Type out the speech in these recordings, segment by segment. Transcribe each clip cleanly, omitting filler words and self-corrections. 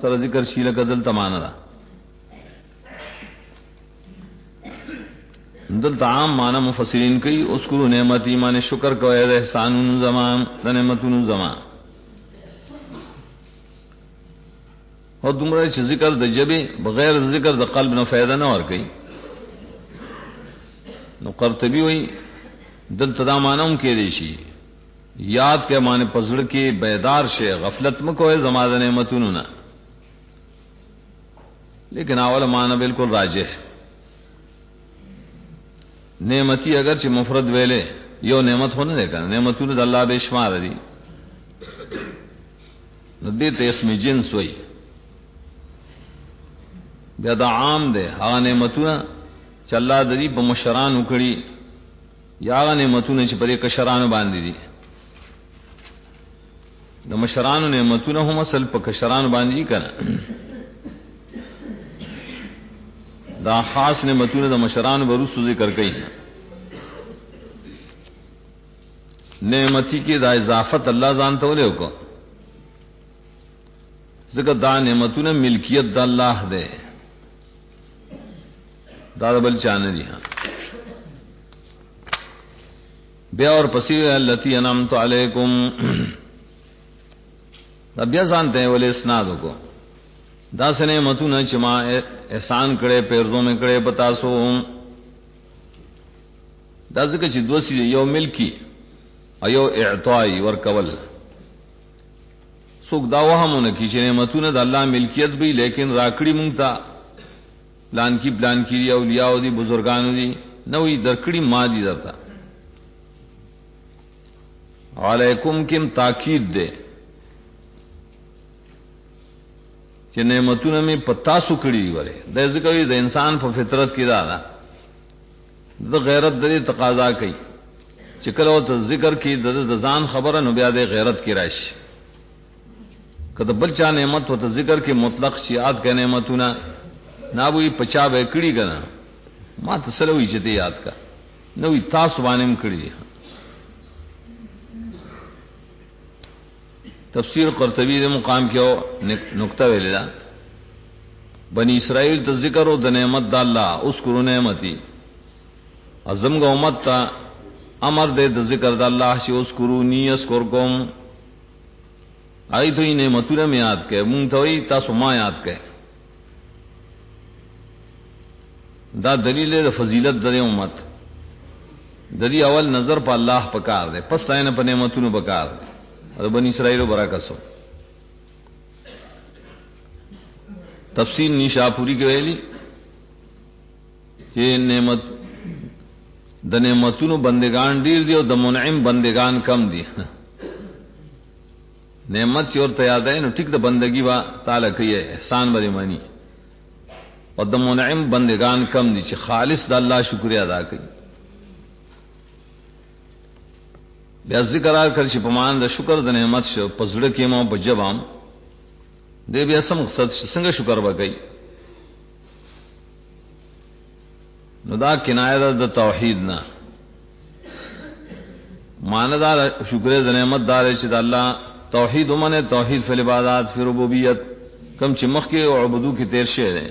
سره ذکر شي لکه دلته معنا ده دلته عام معنا مفسرین کوي اذکروا نعمتي معنی شکر کوئ د احسانونو زمان د نعمتونو زمان او دومره چې ذکر د جبه بغیر ذکر د قلب نه فائدہ نه ور کوي نو قرطبي وایي دلته دا معنی کې دي شي یاد کے معنی پزړ کې بیدار شي غفلت مکو زما د نعمتونو نه لیکن اول معنی بالکل راجح نعمتی اگر چې مفرد ویلې یو نعمت هونه ده کنه نعمتونو د الله به شمار دي نو دې ته اسم جنس وایي بیا دا عام ده هغه نعمتونه چې الله د دې په مشران وکړي یا هغه نعمتونه چې په دې کشرانو باندې دي د مشرانو نعمتونه هم اصل په کشرانو باندې کړه دا خاص نعمتونه د مشرانو ورسو ذکر کړي نعمتي کې دا اضافت الله ځان ته ولې وکړه ځکه دا نعمتونه ملکیت د الله ده دا بل چانه دي بیا اور پسې التی انعمت علیکم دا بیا ځان ته ولې اسناد وکړه دا سنه متونه چې ما احسان کړي پیرزو مې کړي پتا سو دا ځکه چې دوسی یو ملکی ایو اعطای ورکول څوک دا وهمونه کی چې نعمتونه د الله ملکیت به لیکن راکړي مونږ ته پلان کی اولیاء او دي بزرګانو دي نوې درکړي ما دي درته علیکم کم تاکید ده چې نعمتونه می پتا سو کړی وره د ذکر د انسان په فطرت کې دا د غیرت د تقاضا کوي چې کله ته ذکر کې د ځان خبره نو بیا د غیرت کې راشي کله بل چا نعمت ته ذکر کې مطلق شیات کې نعمتونه نابوی پچا به کړی کنه ما ته سره وی چې ته یاد کا نو تاسو باندې کړی تفسیر قرطبی دے مقام کیو نقطہ ویلا بنی اسرائیل ته ذکر او د نعمت د الله اذکروا نعمتي اعظم کا امت تا امر دے د ذکر د الله شی اذکرونی اذکرکم آئی تو نعمتونه می یاد کړه مونږ ته وی تاسو ما یاد کړه دا دلیل د فضیلت د امت د دې اول نظر په الله پکار دے پس تاینه په نعمتونو پکار دے اور بنی اسرائیل برکسو تفسیر نیشاپوری کې ویلي چې نعمت د نعمتونو بندگان ډیر دي او د منعم بندگان کم دي نعمت چې ورته یاد ہے نو ټیک د بندگی وا تعالی کوي احسان باندې مانی او د منعم بندگان کم دي چې خالص د الله شکر ادا کوي بیا ذکر کړ چې په مان د شکر د نعمت شو پزړه کې مو په جواب دې بیا سم مقصد څنګه شکر وکړي نو دا کنایه د توحید نه ماندار شکر د نعمت دار چې د الله توحید ومنه توحید فی العبادات فی ربوبیت کم چې مخ کې او عبادت کې تیر شه ده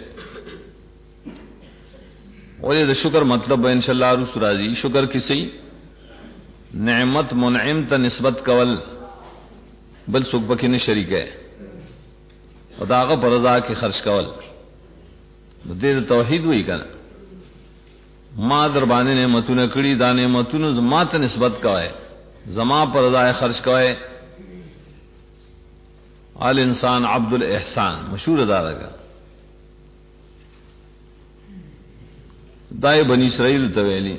او د شکر مطلب ان شاء الله رسول راضی شکر کسی نعمت منعم ته نسبت کول بل څوک پکې نه شریک ہے او داغه پر رضا کې خرج کول دې توحید وی کنه ما در باندې نعمتونه کړي دا نعمتونه زما ته نسبت کوي زما پر رضا خرج کوي ال انسان عبد الاحسان مشهور ادا لگا دای بنی اسرائیل ته ویلي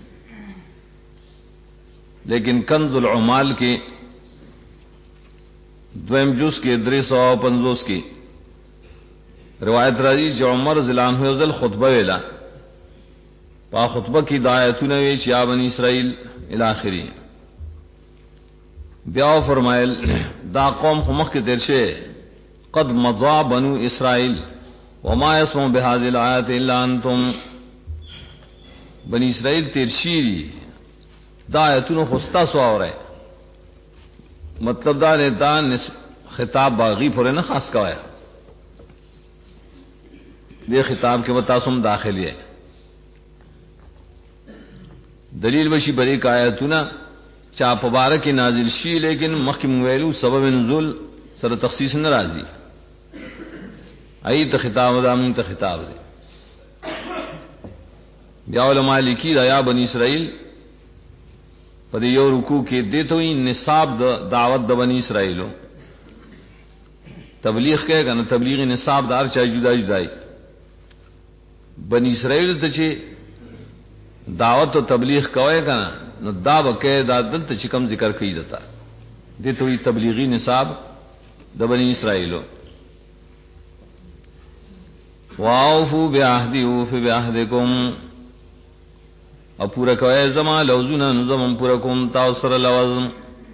لیکن کنز العمال کے دویم جز کے 350 کی روایت راځي چې عمر رضی الله عنه ځل خطبه ویلا په خطبه کې د آیتونه وی چې یا بنی اسرائیل الی اخره بیا فرمایل دا قوم خو مخ کې درشه قد مضى بنو اسرائیل وما يسمع بهذه الايات الا انتم بنی اسرائیل ترشیری دا آیتونو خستا سو اوره مطلب دا نه دا خطاب باغی پر نه خاص کوایا دے خطاب کے بتاسم داخل ہے دلیل وشی بری کا آیتنا چا مبارک نازل شی لیکن مخکم ویلو سبب نزول سر تخصیص ناراضی ای ته خطاب دامن ته خطاب دے بیا علماء لکی دا یا بنی اسرائیل پدې یو رکوع کې دیته وي نصاب د دعوت د بنی اسرائیلو تبلیغ کې کنه تبلیغ نصاب دار چا جدا جدای بنی اسرائیل ته چې دعوت او تبلیغ کوي کنه نو دا وکي دا دلته چې کوم ذکر کوي دتا دیته وي تبلیغی نصاب د بنی اسرائیلو واوفوا بعهدي اوف بعهدكم او پورا کوي زما لوزونه نظم پورا کوم تاسو سره لوازم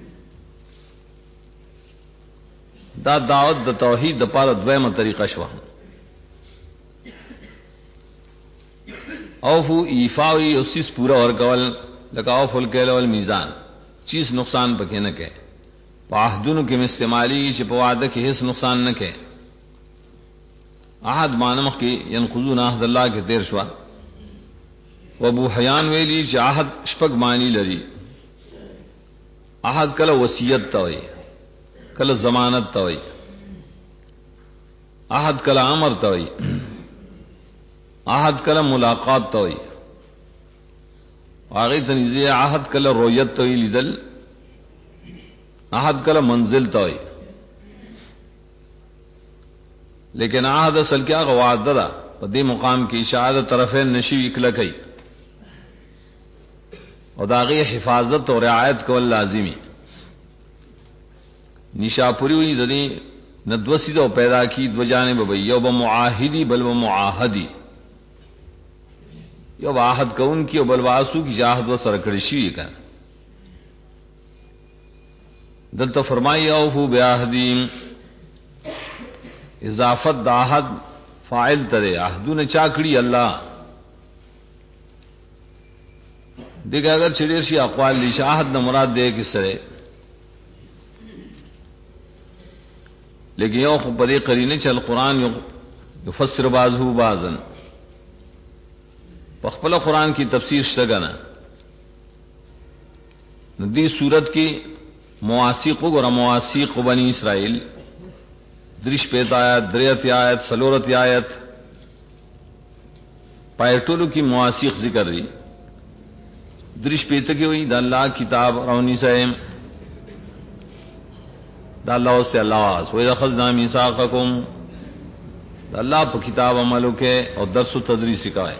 دا دعوت د توحید د پاره دویمه طریقه شو اوفو ایفاوی او سیس پورا اور کول لکه اوفل کېل ول میزان چیز نقصان پکې نه کې واحدونو کې استعمالی چې په وعده کې هیڅ نقصان نه کې احد مانمخ کې ينقضون عهد الله کې تیر شو ابو حیان ویلی چې عهد شپږ معنی لري عهد کله وصیت ته وي کله ضمانت ته وي عهد کله امر ته وي عهد کله ملاقات ته وي هغه تنزیه عهد کله رؤیت ته وي لیدل عهد کله منزل ته وي لیکن عهد اصل کیا وعده ده په دې مقام کې شهادت طرفین نشي اکلا کوي او داغی حفاظت اور رعایت کول لازمی نشاپوری ہوئی دنی ندوسی دو پیدا کی دو جانب بھئی یو بمعاہدی بل بمعاہدی یو باہد کون کی او بل واسو کی جاہد و سرکڑشی کا دلتا فرمائی اوفو بیاہدیم اضافت داہد فاعل ترے عہدون چاکڑی اللہ دیکھا اگر چھڑیر شی اقوال لی شاہد نہ مراد دے کس طرح لیکن یو خب بدے قرینے چل قرآن یفسر بعضہ بعضا پخپل قرآن کی تفسیر شتگنا دی صورت کی مواسیق اور مواسیق بنی اسرائیل درش پیت آیت دریت آیت سلورت آیت پایٹولو کی مواسیق ذکر دی درش پیته کې وي د الله کتاب راونی سیم د الله واست الله واس وې اخذنا میثاقکم د الله په کتاب عملو کې او درس او تدریس سکھائے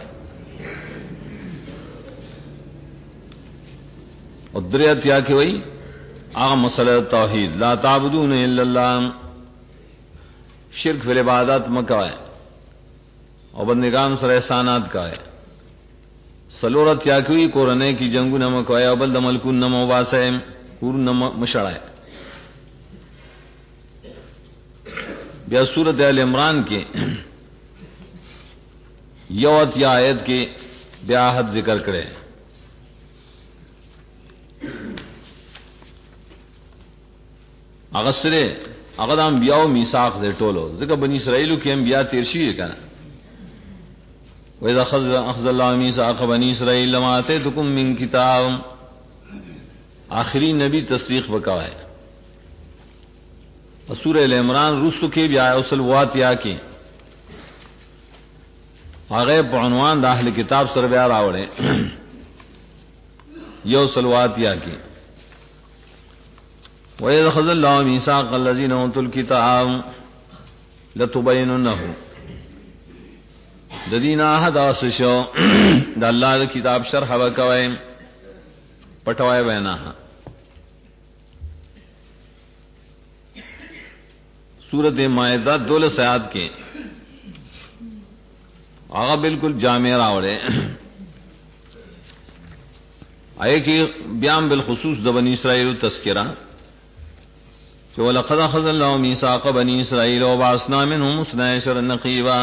او دریات یا کې وي هغه مسله توحید لا تعبدون الا الله شرک فی العبادات مکوائے اور بندگان سره احسانات کائے سلورت یا کوئی قرآن کی جنگو نمک آیا بل ملکون نمو واسے کور نم مشڑائے بیا سورت آل عمران کے یوت یا آیت کے بیاحت ذکر کرے اغسرے اغدام بیاو میثاق دے ٹولو ذکر بنی اسرائیلو کی انبیاء تیرشی ہے کنا وَإِذَا أَخَذَ اللَّهُ مِيثَاقَ بَنِي إِسْرَائِيلَ لَمَا آتَيْتُكُم مِّن كِتَابٍ آخری نبی تصدیق بکا ہے سورہ ال عمران رسو کے بھی آیا اصلوات یا کے آغے عنوان دا اہل کتاب سر بیا راوڑے یو سلوات یا کے وَإِذَا أَخَذَ اللَّهُ مِيثَاقَ الَّذِينَ أُوتُوا الْكِتَابَ لَتُبَيِّنُنَّهُ ددین آہد آسشو دا اللہ دا کتاب شرح وکوئے پٹوائے بینا سورت مائدہ 12 آیات کے آغا بالکل جامع راوڑے آئے کہ بیان بالخصوص دا بنی اسرائیل تذکرہ کہ وَلَقَدْ أَخَذَ اللَّهُ مِيثَاقَ بَنِي إِسْرَائِيلَ وَبَعَثْنَا مِنْهُمُ 12 نَقِيبًا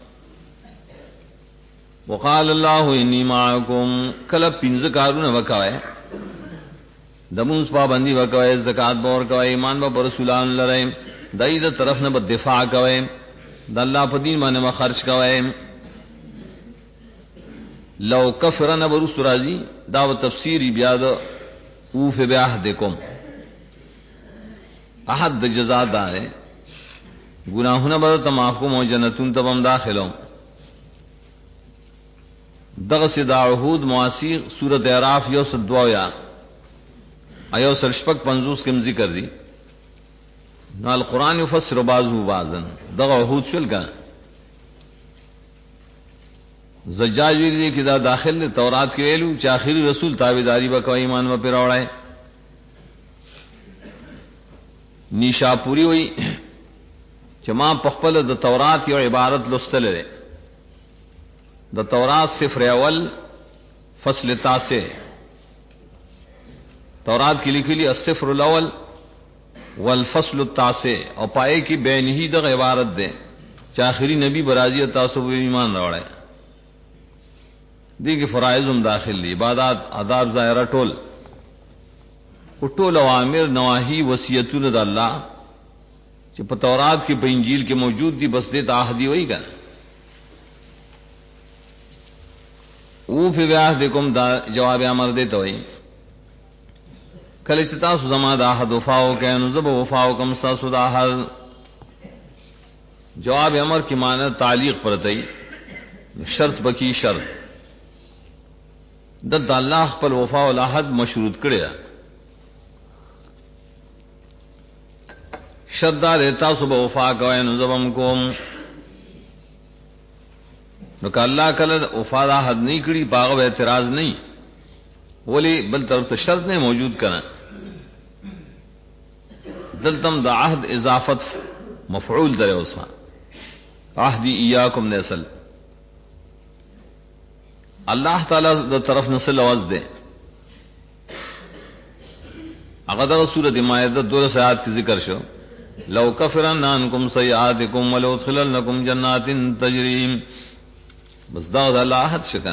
وقال اللہ انی معکم کلب پنز کارون وکوئے دمونس پابندی وکوئے زکاة بور کوئے ایمان با رسولان لرائے دائی دا طرف نبا دفاع کوئے د الله په دین باندې ما خرج کوئ. لو کفرن برست راضی دا و تفسیری بیا د اوف بعهدکم احد د جزاء دار گناہوں بر تماکم و جنتون تبم داخلوں. دغس دا عہود معاصی سورۃ اعراف یو سدوایا ایو سرشپک 50 کم ذکر دی. نو القرآن یفسر بعضه بعضا دغ عہود شل کا زجاج ویلی کی دا داخل نے تورات کے ویلو چا آخری رسول تابعداری با ایمان و پر اوڑائے. نیشا پوری ہوئی چما پخپل د تورات یو عبارت لستل لري. د تورات صفر اول فصل تاسع تورات کی لکھی لی الصفر الاول والفصل التاسع اور پائے کی بین ہی د عبارت دے چا آخری نبی برازی تاسو ایمان راوڑے. دی کے فرائض داخل لی عبادات آداب ظاہرہ ٹول اوامر نواہی وصیتون د اللہ چې په تورات کې په انجیل کې موجود دي بس دې تعهدی وای کنه. او فی بعهدکم دا جواب امر دیته وای کله چې تاسو زما د عهد وفاو کینو زب وفاو کم تاسو د عهد. جواب امر کی معنی تعلیق پرتای شرط بکی شرط د الله خپل وفا او العهد مشروط کړی. شردا دیتا صبح وفا کوئے نظم کوم نو کہ اللہ کل وفا دا حد نہیں کری باغ اعتراض نہیں ولی بل طرف تو شرط نے موجود کرنا دلتم دا عہد اضافت مفعول درے اسا عہدی ایاکم نے اصل اللہ تعالی دا طرف نسل عوض دے. اغدر سورۃ مائدہ 2 آیات کی ذکر شو لو کفرن عنکم سیئاتکم ولو ادخلنکم جنات تجری بس دا اللہ حد شکن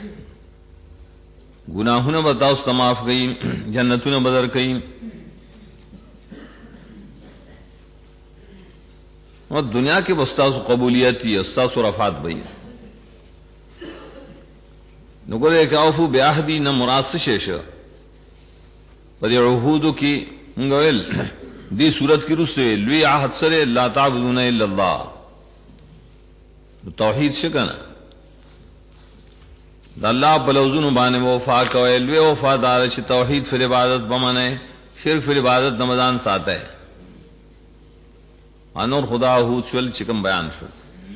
گناہوں بتاؤ معاف گئی جنتوں بدر گئی. اور دنیا کے استاذ قبولیت ہی استاذ و رفات بھئی نگولے کہ اوفو بعہدی نہ مراد شیش پر عہود کی گویل دی صورت کی رسے لوی عہد سرے لا تعبدون الا اللہ توحید شکن دا اللہ بلوزن بانے وفا کوئے لوی وفادار چھ توحید فی عبادت بمانے شرک فی عبادت نمدان ساتا ہے. انور خدا ہود شل چکم بیان شل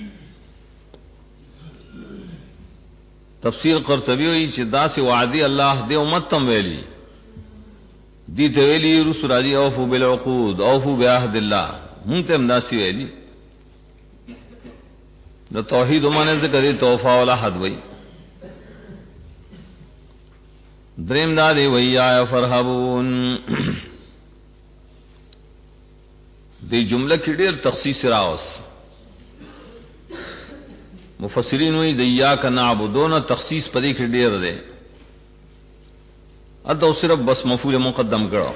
تفسیر قرطبی ہوئی چھ دا سے وعدی اللہ دے امتم ویلی دی تویلی رسول راجی اوفو بالعقود اوفو بعہد اللہ منتم ناسی ویلی نو توحید امانے ذکر توفا والعہد وی درم دادی وی آیا فرحبون. دی جملہ کی دیر تخصیص راوس مفسرین ہوئی دیاک نعبدون تخصیص پدی کی دیر دے ادو صرف بس مفعول مقدم کرو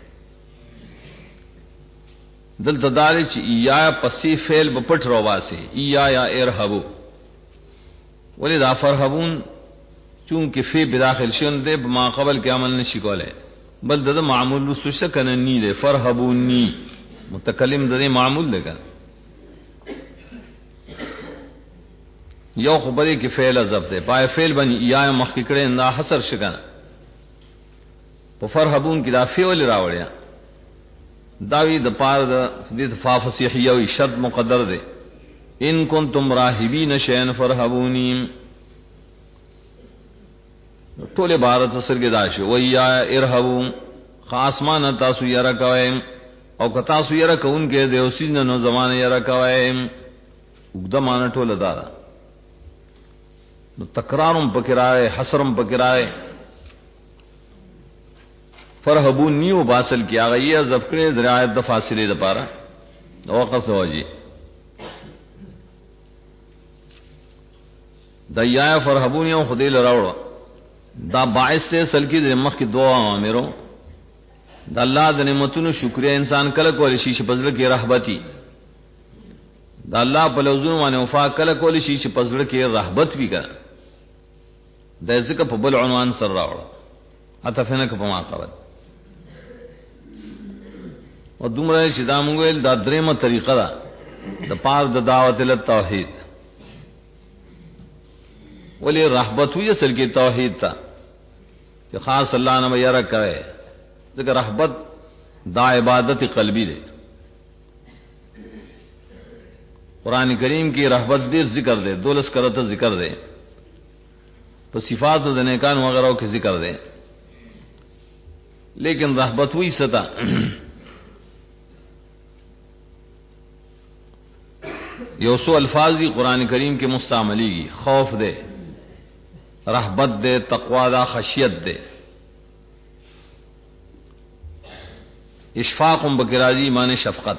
دل تداری چی ایا پسی فعل بپٹ روا سے ایا ارهبو ولی دا فرحبون چونکہ فی بداخل شن دے ما قبل کے عمل نشی کولے بل دا معمول سشکن نی دے فرحبونی متکلم دا معمول دے کر یو خبری کی فعل ضبط ہے پائے فعل بنی ایا مخکڑے اندہ حسر شکن فرحبون کی دا فعل راوڑیا داوی د پار د فا فصیحیہ وی شرط مقدر دے ان کنتم راہبین شین فرحبونی طول عبارت سرگ داش ویا ارحبو خاص مان تاسو یرا کوئے او کتاسو یرا کون کے دیو سین نو زمان یرا کوئے اقدمان طول دارا تکرارم پکرائے حسرم پکرائے فرحبون نیو باسل کیا گئی ہے زفکڑے درایت د فاصلے د پارا وقف ہو جی دیا فرحبون یو خدی لراوڑ دا باعث سے سلکی د مخ کی دعا امرو د اللہ د نعمتونو شکریہ انسان کله کول شي چې پزله کې رحبتی دا الله په لوزونو باندې وفا کله کول شي چې پزړه کې رهبت وی کړه د ذکر په بل عنوان سره راوړه اتفنه په ما قبل او دومره چې دا موږ ویل دا درېمه طریقه ده د پاره د دعوت ال توحید ولی رهبت وی اصل کې توحید تا چې خاص الله نه یره کوي ذکر رهبت دا عبادت قلبی ده قرآن کریم کی رهبت ډیر ذکر ده دولس کرته ذکر ده په صفات د نیکان وغیرہ کې ذکر ده لیکن رهبت وی ستا یو سو الفاظی قرآن کریم کے مستعملی گی خوف دے رہبت دے تقوا دا خشیت دے اشفاق بکراجی مان شفقت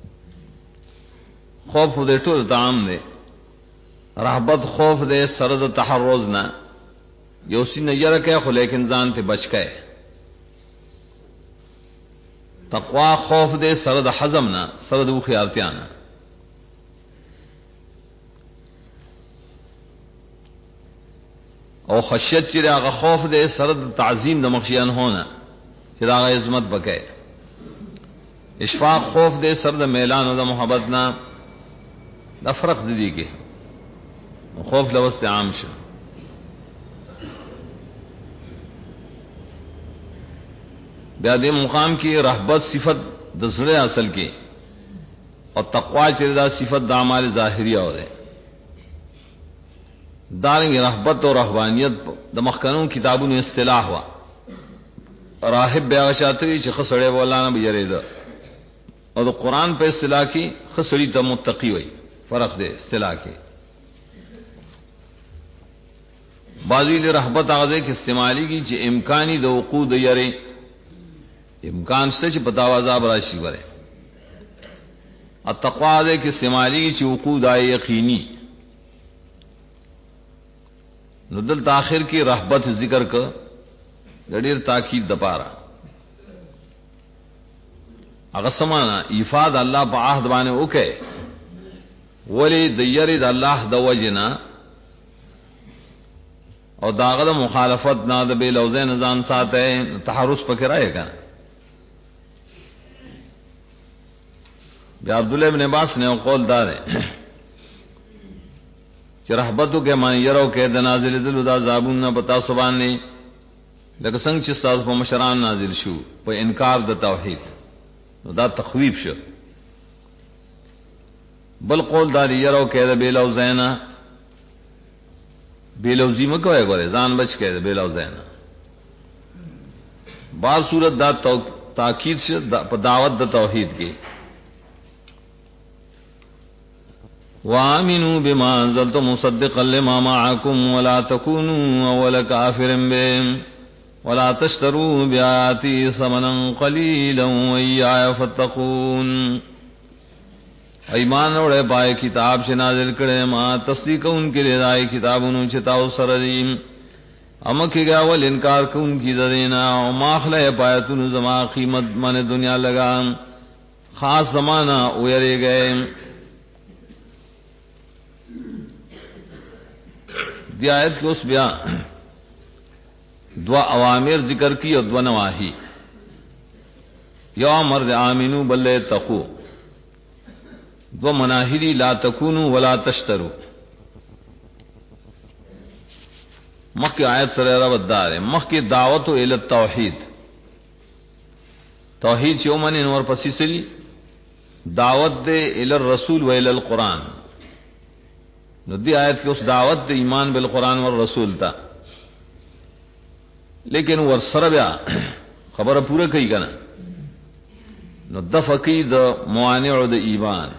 خوف دے ټول تعام دے رہبت خوف دے سرد تحرز نہ یو سی نیر کہ خو لیکن ځان ته بچ کے تقوا خوف دے سرد حزم نہ سرد و خیارتیاں نہ او خشیت چې هغه خوف دې سره د تعظیم د مخشیان هونه چې هغه عظمت بکې اشفاق خوف دې سره د میلان او د محبت نه د فرق دي کې خوف لوست عام شه بیا دې مقام کې رهبت صفت د زړه اصل کې او تقوا چې دا صفت د اعمال ظاهریه و ده دارنگ رهبت اور رهبانیت د مخکنون کتابونو اصطلاح وا راهب بیا شاتوی چې خسړې مولانا به یریدا او د قران په اصطلاح کې خسړی ته متقی وای فرق دی اصطلاح کې بعضی له رهبت هغه کې استعمالي کی چې امکانی د وقود یری امکان څه چې پتا عذاب راشي وره التقوا دې کې استعمالي چې وقود آی یقینی نو دل تاخر کی رهبت ذکر ک ډېر تاکید د پاره هغه سمانا ifاد الله په عهد باندې وکي ولی د یری د الله د وجنا او داغه د مخالفت نه د بے لوزه نظام ساته تحرس پکې راځي کنه بیا عبد الله ابن عباس نے قول دار ہے چې رهبتو کې مان يرو کې د نازل دل د عذابون نه پتا سبحان نه لکه څنګه چې تاسو په مشران نازل شو په انکار د توحید نو دا تخویب شو بل قول دار يرو کې د بیلو زینا بیلو زیمه کوي ګوره ځان بچ کې د بیلو زینا بار صورت دا تاکید شه په دعوت د توحید کې وَآمِنُوا بِمَا أَنزَلْتُ مُصَدِّقًا لِمَا مَعَكُمْ وَلَا تَكُونُوا أَوَّلَ كَافِرٍ بِهِ وَلَا تَشْتَرُوا بِآيَاتِي ثَمَنًا قَلِيلًا وَإِيَّايَ فَاتَّقُونَ ایمان اورے پائے کتاب سے نازل کرے ما تصدیق ان کے رضائے کتابوں چتاو سردیم امکی گا ول انکار کن کی دینا او ماخلے پایتن زما قیمت من دنیا لگا خاص زمانہ اویرے گئے دی آیت کو اس بیا دو اوامر ذکر کی اور دو نواہی یا مرد آمینو بل تقو دو مناہری لا تکونو ولا تشترو مخ کی آیت سر ربط دار ہے مخ کی دعوت الی التوحید توحید چومن انور پسی سری دعوت دے الی الرسول و الی القرآن نو دی آیت کی اس دعوت دے ایمان بالقرآن والرسول تا لیکن ور سر بیا خبر پورا کئی کنا نو دفقی دا موانع دا ایمان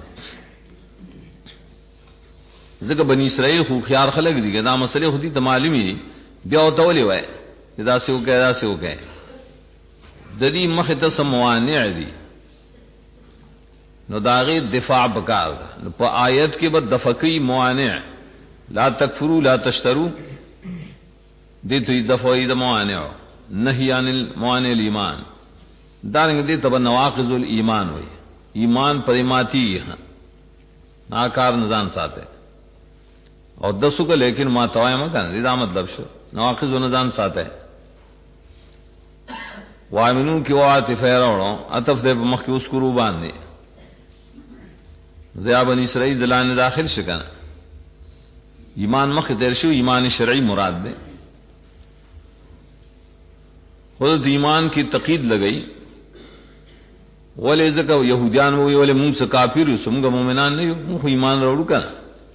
ذکر بنی اسرائیل خو خیار خلق دی کہ دا مسئلے خودی تا معلومی دی بیا ہوتا ولی وائے دا سے ہو گئے دا سے ہو گئے ددی مختا سا موانع دی نو داغی دفاع بکار دا نو پا آیت کے بعد دفقی موانع لا تکفرو لا تشترو دی تو دفعی دا موانع نہی عن الموانع الایمان دارنگ دی تبا نواقض الایمان ہوئی ایمان پر ایماتی یہاں ناکار نزان ساته او دسو کا لیکن ما توائم کنه دا مطلب شو نواقض و نزان ساته وامنون کی وعاطف راوړو عطف دې مخ کې اسکرو باندې ذیا بنی اسرائیل دلان داخل شکن ایمان مخ دیر شو ایمان شرعی مراد دے خود ایمان کی تقید لگئی ولی زکا یہودیان ہوئی ولی منگ سے کافر سمگا مومنان نہیں منگ ایمان روڑو کنا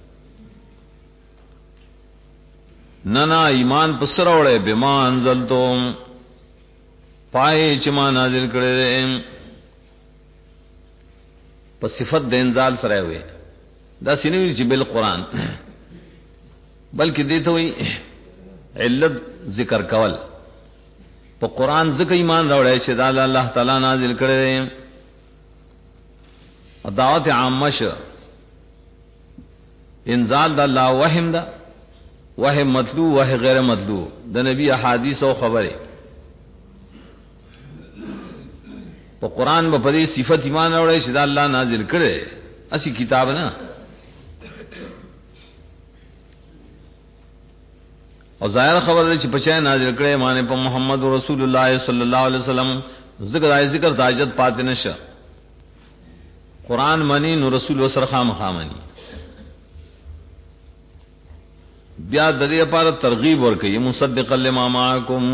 ننا ایمان پسر روڑے بما انزل تو پائے چما نازل کرے دے پس صفت دے انزال سرائے ہوئے دا سنوی چی بالقرآن بلکہ دیتا ہوئی علت ذکر کول پا قرآن ذکر ایمان روڑے چی دا اللہ تعالی نازل کرے دے دعوت عامش انزال دا اللہ وحم دا وحم مطلوع وحم غیر مطلوع دا نبی احادیث و خبرے پا قرآن با پدی صفت ایمان روڑے چی دا اللہ نازل کرے اسی کتاب نا اور ظاہر خبر ہے چی پچھائے نازل کرے مانے پا محمد رسول اللہ صلی اللہ علیہ وسلم ذکر آئے ذکر تاجت پاتے نشا قرآن منی نو رسول و سرخام خامنی بیا ددی پار ترغیب ورکی مصدقا لما معاکم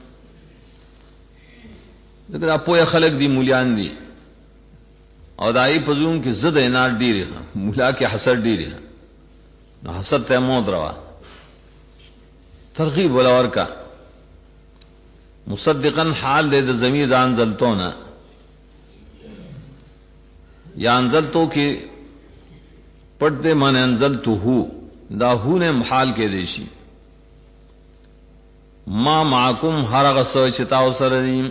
ذکر اپویا خلق دی مولیان دی اور دائی پزون کی زد انار ڈیری مولا کی حسد ڈیری نو حسد تیمود روا ترغیب ولور کا مصدقا حال دے ضمیر دان زلتونا یا انزلتو کی پڑھ دے من انزلتو ہو دا ہو نے حال کے دیشی ما معکم ہر غصو چتاو سردیم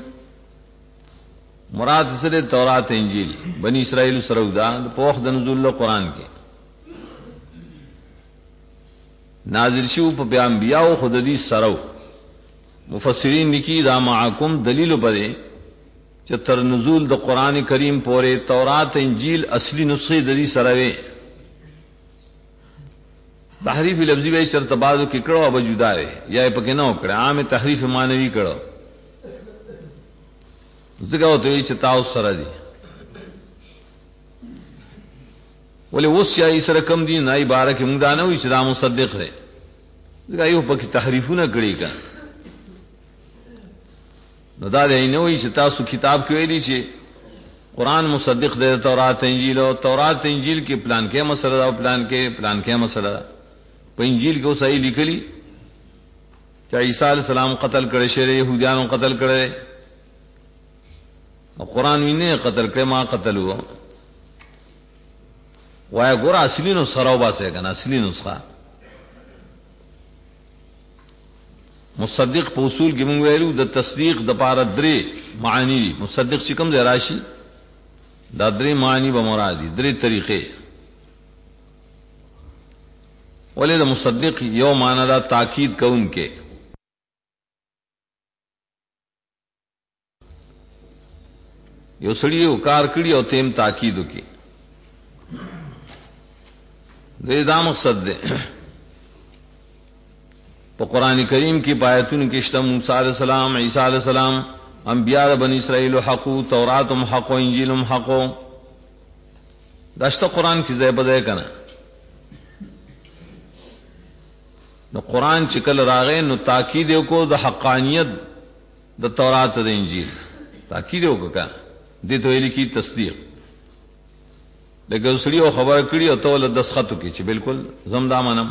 مراد سر تورات انجیل بنی اسرائیل سرودا پوخ د نزول قرآن کے نازل شو پہ انبیاء خود دی سرو مفسرین نکی دا معکم دلیل پدے چتر نزول د قرآن کریم پورے تورات انجیل اصلی نسخے دری سروے تحریف لفظی بے شرط بازو کی کڑو اب جدا ہے یا پکے نہ اکڑے عام تحریف مانوی کڑو ذکر ہوتے ہوئی چتاؤ سر دی بولے اس یا اس رقم دی نائی بارہ کی مگدانہ ہوئی چدا مصدق ہے ذکر یہ پکی تحریفو نہ کڑی کا ندا دے نہ ہوئی چتا سو کتاب کی ویلی چے قرآن مصدق دے تورات انجیل اور تورات انجیل کے پلان کے مسئلہ اور پلان کے مسئلہ پہ انجیل کو صحیح لکھلی چاہے عیسیٰ علیہ السلام قتل کرے شیر یہودیانوں قتل کرے اور قرآن بھی نے قتل کرے ماں قتل ہوا وایا گورا اصلی نسخہ روبا سے کنا اصلی نسخہ مصدق په اصول کې مونږ ویلو د تصدیق د پاره درې معنی دي مصدق چې کوم ځای راشي دا درې معنی به مراد دي درې طریقې ولې د مصدق یو معنی دا تاکید کوونکې یو سړی یو کار کړی او تیم تاکید وکړي دا مقصد ده تو قرآن کریم کی پایتون کی اشتم موسیٰ علیہ السلام عیسیٰ علیہ السلام انبیاء بنی اسرائیل حقو تورات حقو انجیل حقو داشتا قرآن کی زیب دے کنا نو قرآن چکل راغے نو تاکید کو دا حقانیت دا تورات دا انجیل تاکید کو کنا دی تو ایلی کی تصدیق لیکن اسڑی او خبر کری او تو دستخط کی چی بالکل زمدامنم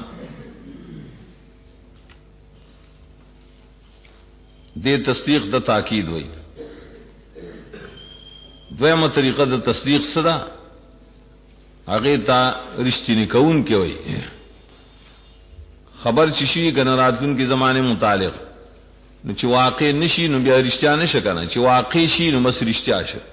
دے تصدیق دا تاکید ہوئی دویمہ طریقہ دا تصدیق صدا اغیتا رشتی نکون کے ہوئی خبر چشی کا نراتون کے زمانے متعلق نو چی واقع نشی نو بیا رشتیا نشکنا چی واقع شی نو بس رشتیا شک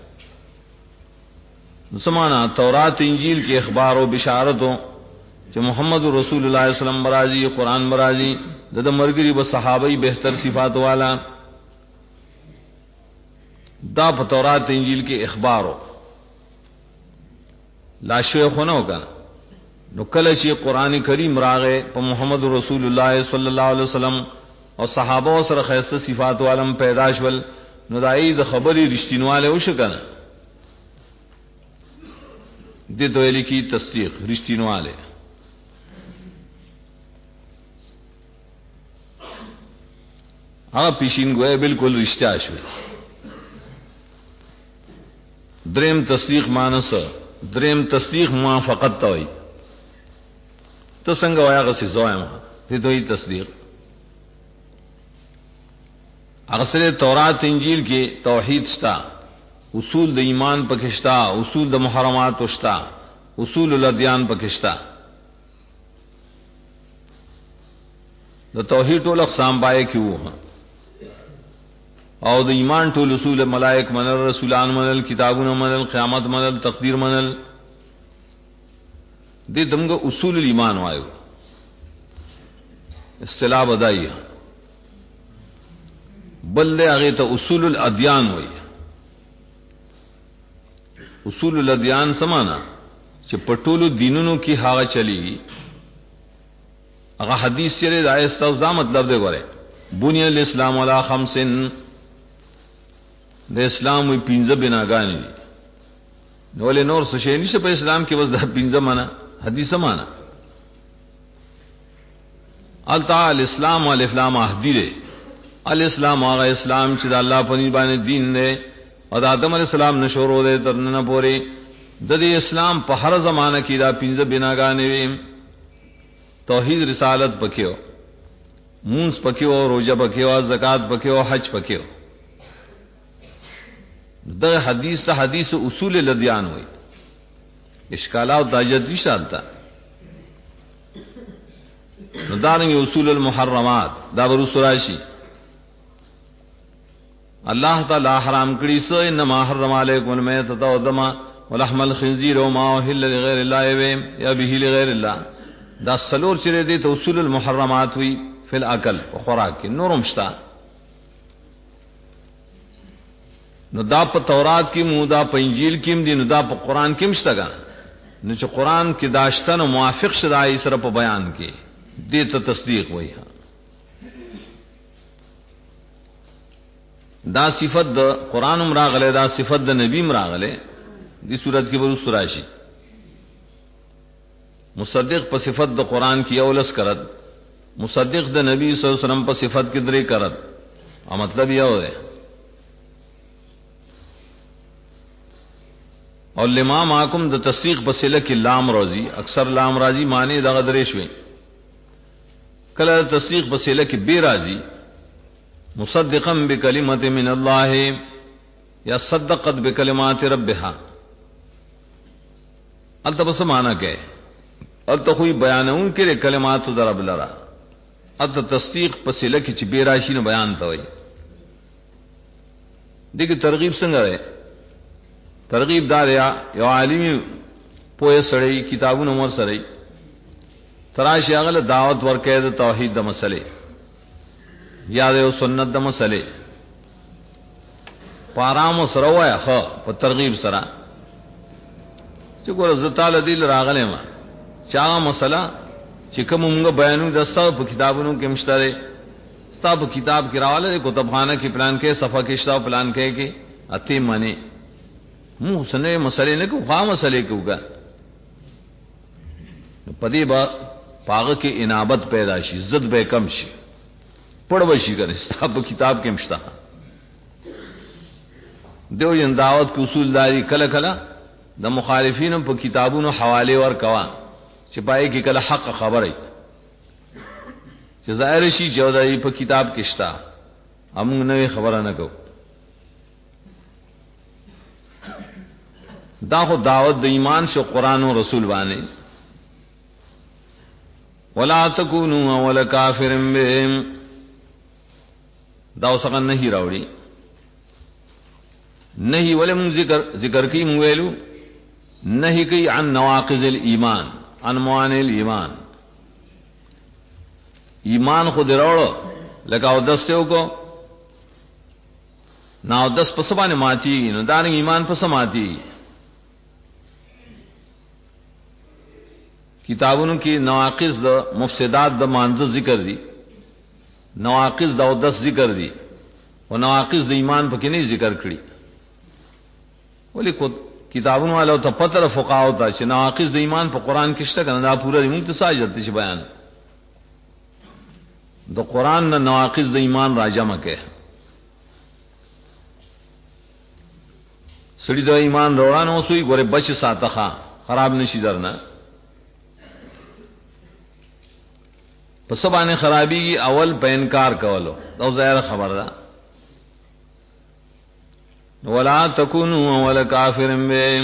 سمانا تورات انجیل کے اخبار و بشارتوں کہ محمد رسول اللہ علیہ وسلم برازی قرآن برازی دد مرگری و صحابی بہتر صفات والا دا تورات انجیل کے اخبار ہو لاشو خونو کا نو کله چې قران کریم راغې په محمد رسول الله صلی الله علیه وسلم او صحابه سره خاصه صفات عالم پیدا شول نو دای د خبرې رښتینواله وشو کنه دې دوی لیکي تصدیق رښتینواله هغه پیشین گویا بالکل رښتیا شو دریم تصدیق مانس دریم تصدیق موافقت توي تو څنګه وایا غسی زویم دې دوی تصدیق هغه سره تورات انجیل کې توحید شتا اصول د ایمان پکې شتا اصول د محرمات شتا اصول الادیان پکې شتا د توحید ټول اقسام پای کې وو او د ایمان ټول اصول ملائک منل رسولان منل کتابونه منل قیامت منل تقدیر منل دې دمغه اصول الایمان وایو اصطلاح بدایي بل هغه ته اصول الادیان وایي اصول الادیان سمانا چې پټولو دینونو کې هغه چلی هغه حدیث چره دا استوزا مطلب دی غره بنی الاسلام علی خمسن د اسلام وی پنځه بناګانی نو له نور څه شي نشه په اسلام کې بس د پنځه معنا حدیثه معنا التعال اسلام والافلام احدیره الاسلام هغه اسلام چې د الله په باندې دین دی او د آدم علی السلام نشورو دی ترنه پوري د دې اسلام په هر زمانہ کې دا پنځه بناګانی وي توحید رسالت پکيو مونږ پکيو روزه پکيو زکات پکيو حج پکيو دا حدیث ته حدیث اصول الادیان وي اشکالات داجت نشالتا نو دارنګ اصول المحرمات دا ورو سراشی الله تعالی حرام کړی سو انما حرم علیکم المیتۃ والدم ولحم الخنزیر وما اهل لغیر الله یا به لغیر الله دا سلور چره دي ته اصول المحرمات وی فی الاکل او خوراک کې نورم شتا نو دا په تورات کې مو دا په انجیل کې دي نو دا په قران کې مشتګا نو چې قران کې داشتنه موافق شدای سره په بیان کې دې ته تصدیق وایي دا صفت د قران مراغله دا صفت د نبی مراغله دې صورت کې ورو سراشي مصدق په صفت د قران کې اولس کرد مصدق د نبی صلی الله علیه وسلم په صفت کې درې کرد او مطلب یو دی اور لما معکم د تصدیق په سله کې لام راضی اکثر لام راضی معنی دغه درې شوي کله تصدیق په سله کې بے راضی مصدقا بکلمت من الله یا صدقت بکلمات ربها التبس معنی کې التخوی بیانون کې کلمات ضرب لرا الت تصدیق په سله کې چې بے راشي نه بیان ته وي دغه ترغیب څنګه ده ترغیب دار یو عالمی پوهه سړی کتابونو مور سره تراشی هغه دعوت ورکړي د توحید د مسلې یا د سنت د مسلې پارام سره وای خو په ترغیب سره چې ګور زتاله دل راغله ما چا مسله چې کوم موږ بیانو د څو په کتابونو کې مشتره ستاسو کتاب کې راواله کتابخانه کې پلان کې صفحه کې شتاو پلان کې اته معنی مو سنې مسلې نه کو خام مسلې کوګه پدې با پاغه کې انابت پیدا شي عزت به کم شي پړو شي کنه ستاسو کتاب کې مشتا دیو ین دعوت کو اصول داری کله کله د مخالفینو په کتابونو حواله ور کوا چې پای کې کله حق خبره چې ظاهر شي جوړای په کتاب کې شتا هم نه خبره نه کو دا خو دعوت د ایمان شو قران او رسول باندې ولا تکونوا اول کافر بهم دا وسغه نه راوړي نہیں ولم ذکر کی مویلو نہیں کی عن نواقض الایمان عن موانع الایمان ایمان خود روڑو لکا او دس سیو کو نا او دس پسبانے ماتی نو دارنگ ایمان پس ماتی کتابونو کې نواقص د مفسدات د مانزه ذکر دي، نواقص د اودس ذکر دي، او نواقص د ایمان پکې نه ذکر کړي. ولی کو کتابونو والو ته پتر فقاو ته چې نواقص د ایمان په قران کې شته کنه، دا پورا موږ ته ساجت شي بیان د قران نه نواقص د ایمان راجمه کې. سړي د ایمان روانو سوی ګوره بچ ساتخه خراب نشي درنه پس باندې خرابي اول په انکار کولو دا ظاهر خبر ده. ولا تکونوا اول کافر به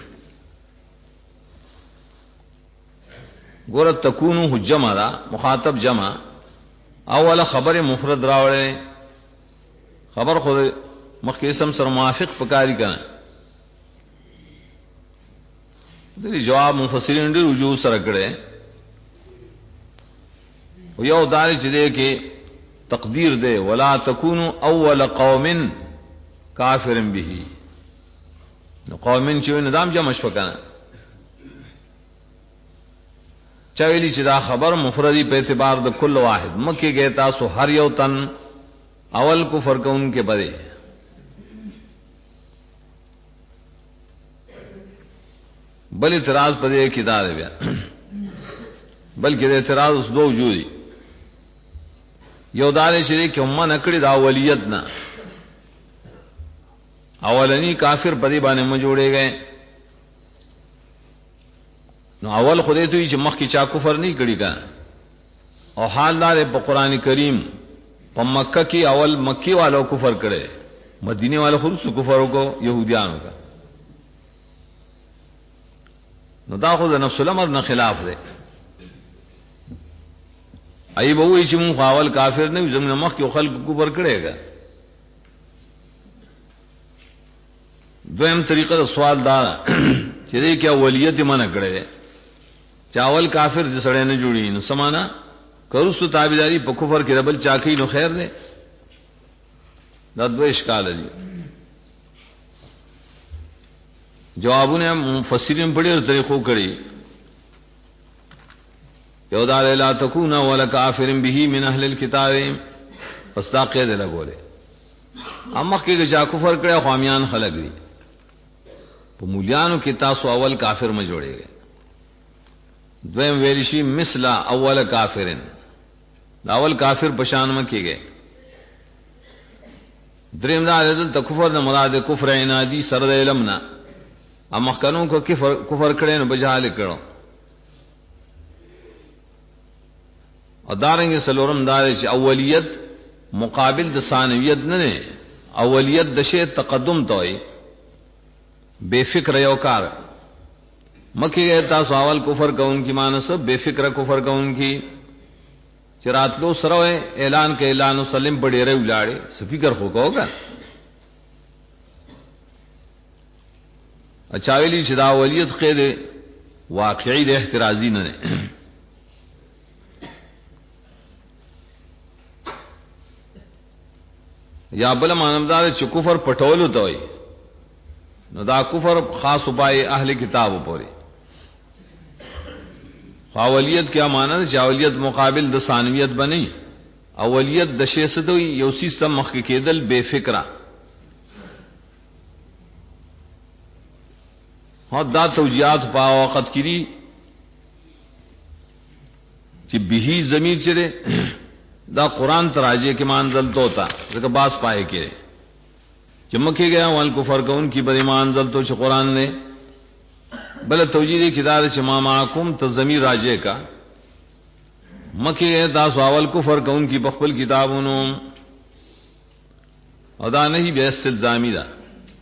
ګوره تکونو جمع ده مخاطب جمع، اول خبر مفرد راوړې خبر خو مخکې اسم سره موافق پکاري کنه. دې جواب مفسرین ډېر وجوه سره کړي، او یو دال چې دې کې تقدیر دے ولا تکونوا اول قوم کافر به، نو قومن چې نظام جمع شو کنه. چا ویلی چې دا خبر مفردی په اعتبار د کل واحد مکه گئے تاسو هر یو تن اول کفر کون کے بده. بل اعتراض پدې کې دا دی بیا بلکې د اعتراض اوس دو وجودي. یو دال چې کې امه نکړي دا ولیت نه اولنی کافر پدې باندې م جوړې گئے، نو اول خدای ته چې مخ کې چا کفر نه کړي کا، او حال دار په قران کریم په مکه کې اول مکی والو کفر کړي، مدینه والو خود سو کفر وکړو يهوديانو کا. نو دا خو د نفس الامر نه خلاف دی. ای به وی چې مون اول کافر نه زموږ مخ کې خلق کفر کړيګا. دویم طریقه د سوال دا چې دې کې اولیت منع کړي، چاول کافر د سړی نه جوړي نو سمانا کروستو تابعداري په کفر کې ربل چاکی نو خیر دی. دا دوه اشکال دي. جوابونه مفسرین په ډېر طریقو کړي. یو دا لا تکون ولا کافر به من اهل الكتاب، پس دا قید لګولې. اما کې چې کفر کړي قومیان خلق دي، په مولیانو کې تاسو اول کافر ما جوړېږي. دویم ویل شي مثل اول کافرن، دا اول کافر پشان ما کېږي. دریم دا د کفر نه مراد کفر عنادی سره د علم نه، اما قانون کو کفر کړي نو بجاله کړو. او دارنګه سلورم دار چې اولیت مقابل د ثانویت نه نه، اولیت د شی تقدم ته وي. بے فکر یو کار مکه تاسو اول کفر کون کی مانس بے فکر کفر کون کی چراتلو سره اعلان کې اعلان وسلم پڑے رہے ولاړې سفیکر خو کوګه. اچھا ویلی چې دا اولیت قید واقعي د احترازی نه نه. یا بل مانمدار چې کفر پټولو ته وي، نو دا کفر خاص پای اهل کتاب پورې. اولیت کیا معنی ہے؟ اولیت مقابل د ثانویت بنی، اولیت د شی ستوي یو سیستم مخ کې کېدل بے فکرہ. ها دا توجیهات په وخت کې دي چې به ضمیر چره دا قران تراجه کې مانزل تو تا ځکه باس پائے کې چمکے گیا وال کفر کون کی بدیمان زل تو چ قرآن نے بل توجیہ کدار چما معکم تو ضمیر راجے کا مکے گئے تا سوال کفر کون کی بخبل کتابونو ادا نہیں بے استلزامی دا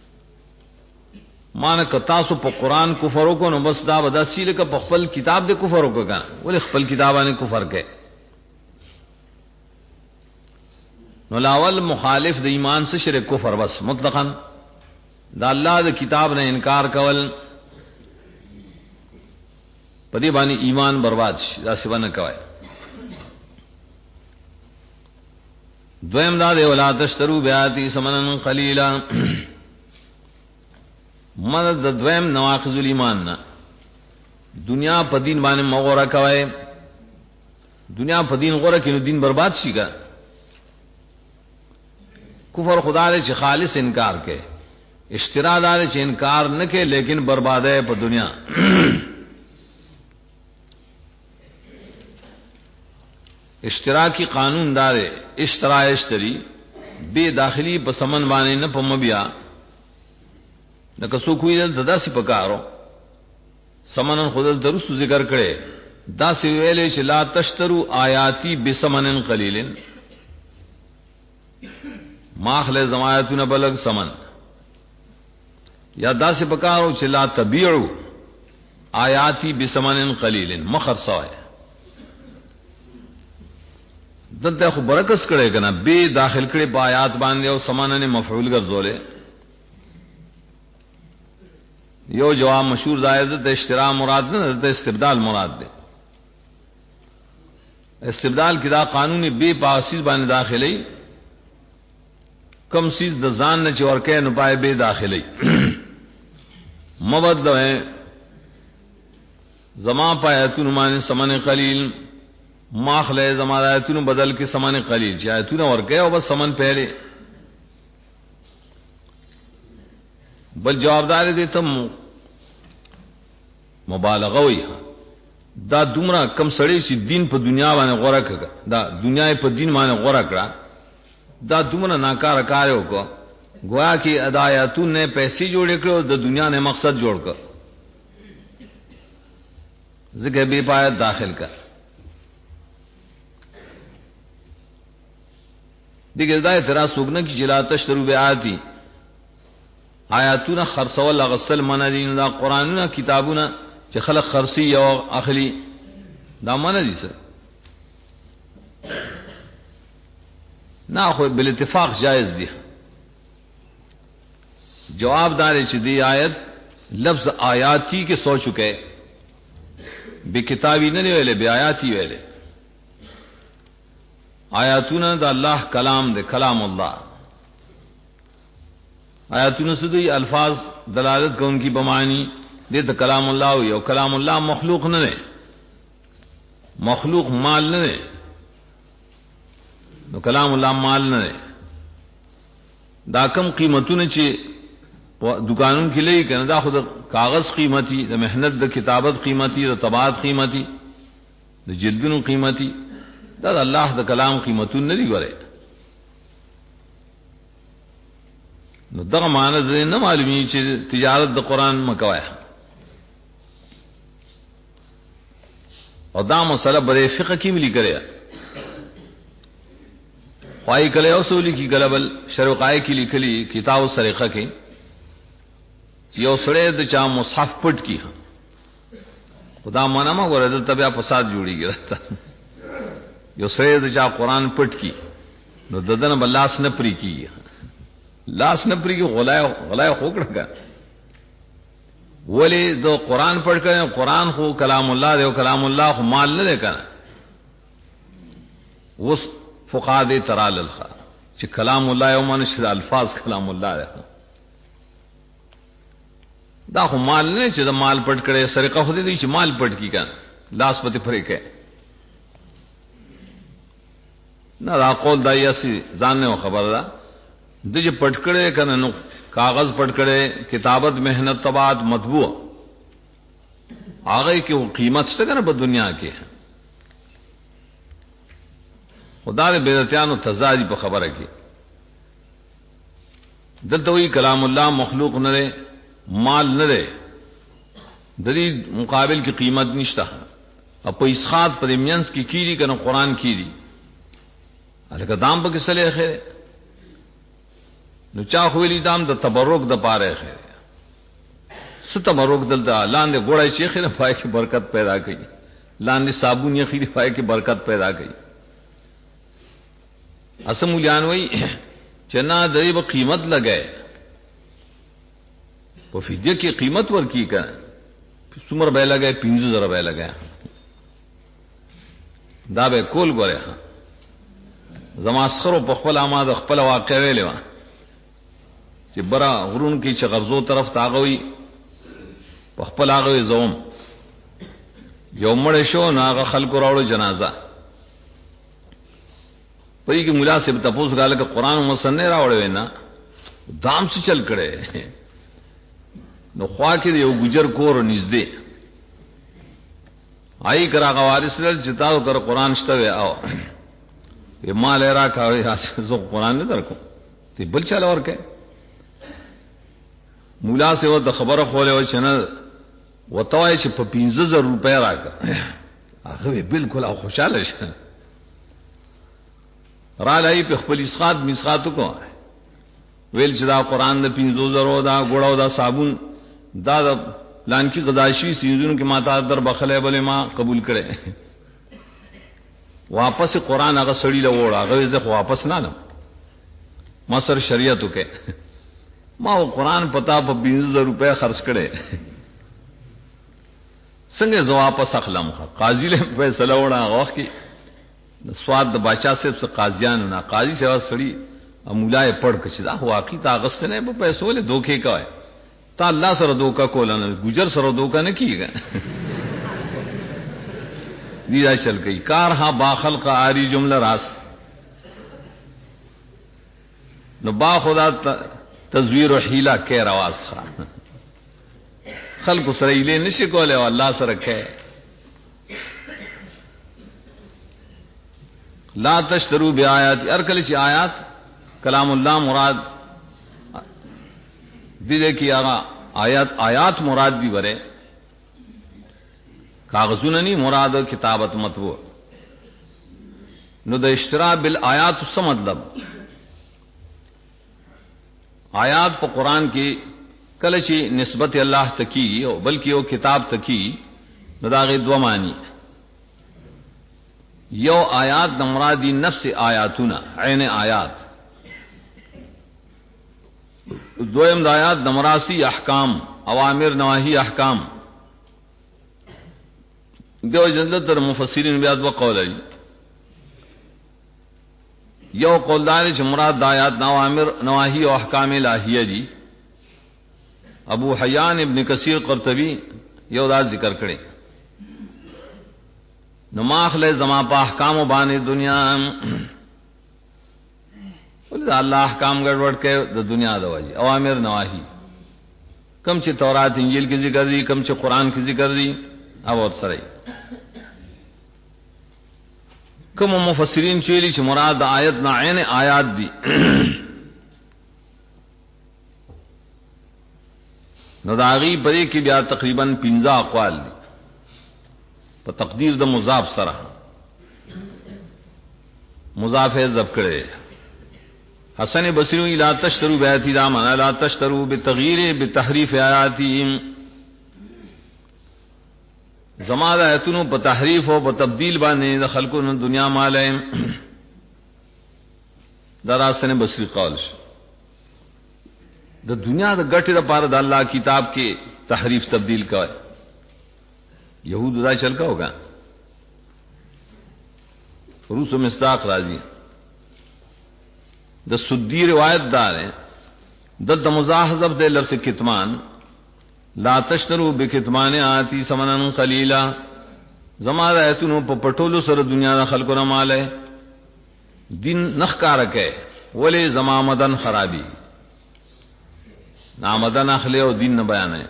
مان کتاسو په قرآن کفرو کو نو بس دا بدا سیل کا بخبل کتاب دے کفرو کو کنا ولی خپل کتابانے کفر کے نو لاول مخالف د ایمان سے شرک کفر بس مطلقاً دا اللہ د کتاب نے انکار کول پدی بانی ایمان برباد شي دا سبا نه کوي. دویم دا دی ولا تشترو بیاتی ثمنا قلیلا مدد دویم نواقض الایمان نا دنیا په دین باندې مغوره کوي دنیا په دین غوره کینو دین برباد شي کا کفر خدا دې چې خالص انکار کې اشترا دار چې انکار نه کې لیکن برباد ہے په دنیا اشتراکی قانون دار اشترا اشتری بے داخلی په سمن باندې نه په مبیا نہ کسو کوئی ددا سی پکارو سمنن خودل درست ذکر کړي دا سی ویلې چې لا تشترو آیاتی بسمنن قلیل ماخله زمایتون بلغ سمن یا دا سی پکارو چې لا تبيعوا آیاتی بسمنن قلیل مخرصای دلته خو برکس کړي کنه به داخل کړي په آیات باندې او سمانه مفعول ګرځولې یو جواب مشهور زائد ته اشترا مراد نه ته استبدال مراد ده استبدال کدا قانون به پاسیز باندې داخلي کم سیز د ځان نه چورکه نه پای به داخلي مبد ہے زما پایتون باندې سمن قلیل ماخله زماناتونو بدل کے سمان قلیل چاہتونه ورکه او بس سمن پہلے بل جوابدار دې تم مبالغه وي دا دومره کم سړی چې دین په دنیا باندې غوړه کړه دا دنیا په دین باندې غوړه کړه دا دومره ناکاره کار وکړه گویا کې ادایاتون نے پیسې جوړ کړو د دنیا نے مقصد جوړ کړ ذکر به پایت داخل کړ دیگه دا اعتراض وګنه کی جلا تشترو بیاتی آیاتونه خرڅول غسل منادین دا قرانونه کتابونه چې خلق خرڅي او اخلي دا منه دي سر نه خو بل اتفاق جائز دي جواب دار چې دی آیت لفظ آیاتی کے سو چکے بے کتابی نه ویلې بے آیاتی ویلې آیاتونه د الله کلام دے کلام الله آیاتونه سدي الفاظ دلالت کوونکی بمانی دې ته کلام الله او کلام الله مخلوق نه نه مخلوق مال نه نه نو کلام الله مال نه نه دا کم قیمتونه چې دکانونو کې لې کنه دا خود کاغذ قیمتي د مهنت د کتابت قیمتي د طباعت قیمتي د جلدونو قیمتي دا الله د کلام قیمتون نه دی غره نو دغه معنی نه معلومی چې تجارت د قران مکوای او دا مسله بره فقہ کې ملي کړی پای کله اصول کی غلبل شروقای کی لیکلی کتاب السریقه کې یو سړی د چا مصحف پټ کی خدا معنا ما ورته تبیا فساد جوړیږي راته یو سړی د چا قران پټ کی نو ددن بلاس نه پری کی لاس نه پری کی غلای خوکړه ولی دو قران پڑھ کر قران خو کلام الله دی او کلام الله خو مال نه کړه وس فقاده ترال الخ چې کلام الله او منشد الفاظ کلام الله دی دا خو مال نه چې دا مال پټ کړي سرقه خو دې چې مال پټ کی کړه لاس پته پرې کې نه دا قول دایاسي ځان نه خبر ده د چې پټ کړي کنه نو کاغذ پڑھ کرے کتابت محنت طباعت مطبوع آگئی کہ وہ قیمت سے نا با دنیا کے خدا نے بیدتیان و تزادی پا خبر ہے کی دلتوئی کلام اللہ مخلوق نہ رے مال نہ رے دلی مقابل کی قیمت نشتا اب پا اسخات پر امینس کی کیری کنا قرآن کیری علیکہ دام پا کسلے خیر نو چا خویلی دام د تبرک د پاره خیر ست تبرک دل دا لاندې ګوړای شیخ نه پای کې برکت پیدا کړي لاندې صابون یې خېری پای کې برکت پیدا کړي اسم مليان وای چنا دې په قیمت لګای په فدیه کې قیمت ورکی کړه څومره به لګای 15000 به لګای دا به کول ګوره زماسخرو په خپل آماده خپل واقع ویلې و چې برا غرون کې چې غرزو طرف تاغوي په خپل هغه زوم یو مړ شو نو هغه خلکو راوړو جنازه پئی کی مولا سے تپوس غاله کہ قران مسنن راوړو نه دام سے چل کړي نو خوا کې یو ګجر کور نږدې آئی کرا وارث لل چتاو کر قران شته او ما لرا کاوي زه قران نه درکو تی بل چل ورکه مولا سے و خبره خوله و چنه وتوای چې په 15000 روپے راکا هغه بالکل او خوشاله شه را لای په خپل اسقات مسقات کو ویل چې دا قران د 15000 دا ګړاو دا صابون دا لان کی غذاشی سیزونو کې ماته در بخله بل ما قبول کړي واپس قران هغه سړی له وړه هغه زه واپس نه نم ما سر شریعت وکي ما قران پتا په 20000 روپے خرج کړي څنګه زه واپس اخلم قاضي له فیصله وړه غوښ کی سواد د بادشاہ صاحب سے قاضیان نه قاضي سے سړی امولای پړ کچ دا واقعي تاغست نه په پیسو له دوکې کا تا الله سره دوکا کول نه ګجر سره دوکا نه کیږي دی دا چل گئی کار ہاں با خلق آری جملہ راس نو با خدا تزویر و حیلہ کہہ رواز خواہ خلق سرائیلے نشکولے و اللہ سر کہے لا تشترو بی آیات ارکل چی آیات کلام اللہ مراد دیدے کی آغا آیات مراد بھی برے کاغذون نہیں مراد کتابت مطبوع نو د اشترا بالآیات اس مطلب آیات په قرآن کی کله چې نسبت اللہ تکی او بلکہ وہ کتاب تکی نو داغه دو معنی یو آیات د مرادی نفس آیاتنا عین آیات دویم د آیات د مراسی احکام اوامر نواہی احکام دیو جندت تر مفسرین بیاد و قول ای یو قول داری چھ مراد دایات نوامر نواہی و احکام الہیہ جی ابو حیان ابن کثیر قرطبی یو دا ذکر کرے نماخل زما پا احکام و بانی دنیا دا اللہ احکام گڑوڑ کے دا دنیا دا وجی اوامر نواہی کم چھ تورات انجیل کی ذکر دی کم چھ قرآن کی ذکر دی اب اور سرائی کم مفسرین چیلی چھ مراد آیت نا عین آیات دی نو داغی پدے کی بیا تقریباً 15 اقوال دی پا تقدیر دا مضاف سرہ مضاف ضبط کرے حسن بصری لا تشترو بیعتی دا مانا لا تشترو بتغییر بتحریف آیاتیم زماد ایتونو پا تحریف ہو پا تبدیل بانے دا خلقو نا دنیا مالے دا حسن بصری قول دا دنیا دا گٹی دا پارا دا اللہ کتاب کے تحریف تبدیل کا ہے یہود دا چل کا ہوگا روس و مصداق راضی دا سدی روایت دار ہے دا مزاحزب دے لفظ کتمان لا تشترو بکتمان آتی سمنن قلیلا زما دا ایتونو پا پٹولو سر دنیا دا خلقو نمال ہے دین نخکارک ہے ولی زما مدن خرابی نامدن اخلے و دین نبیان ہے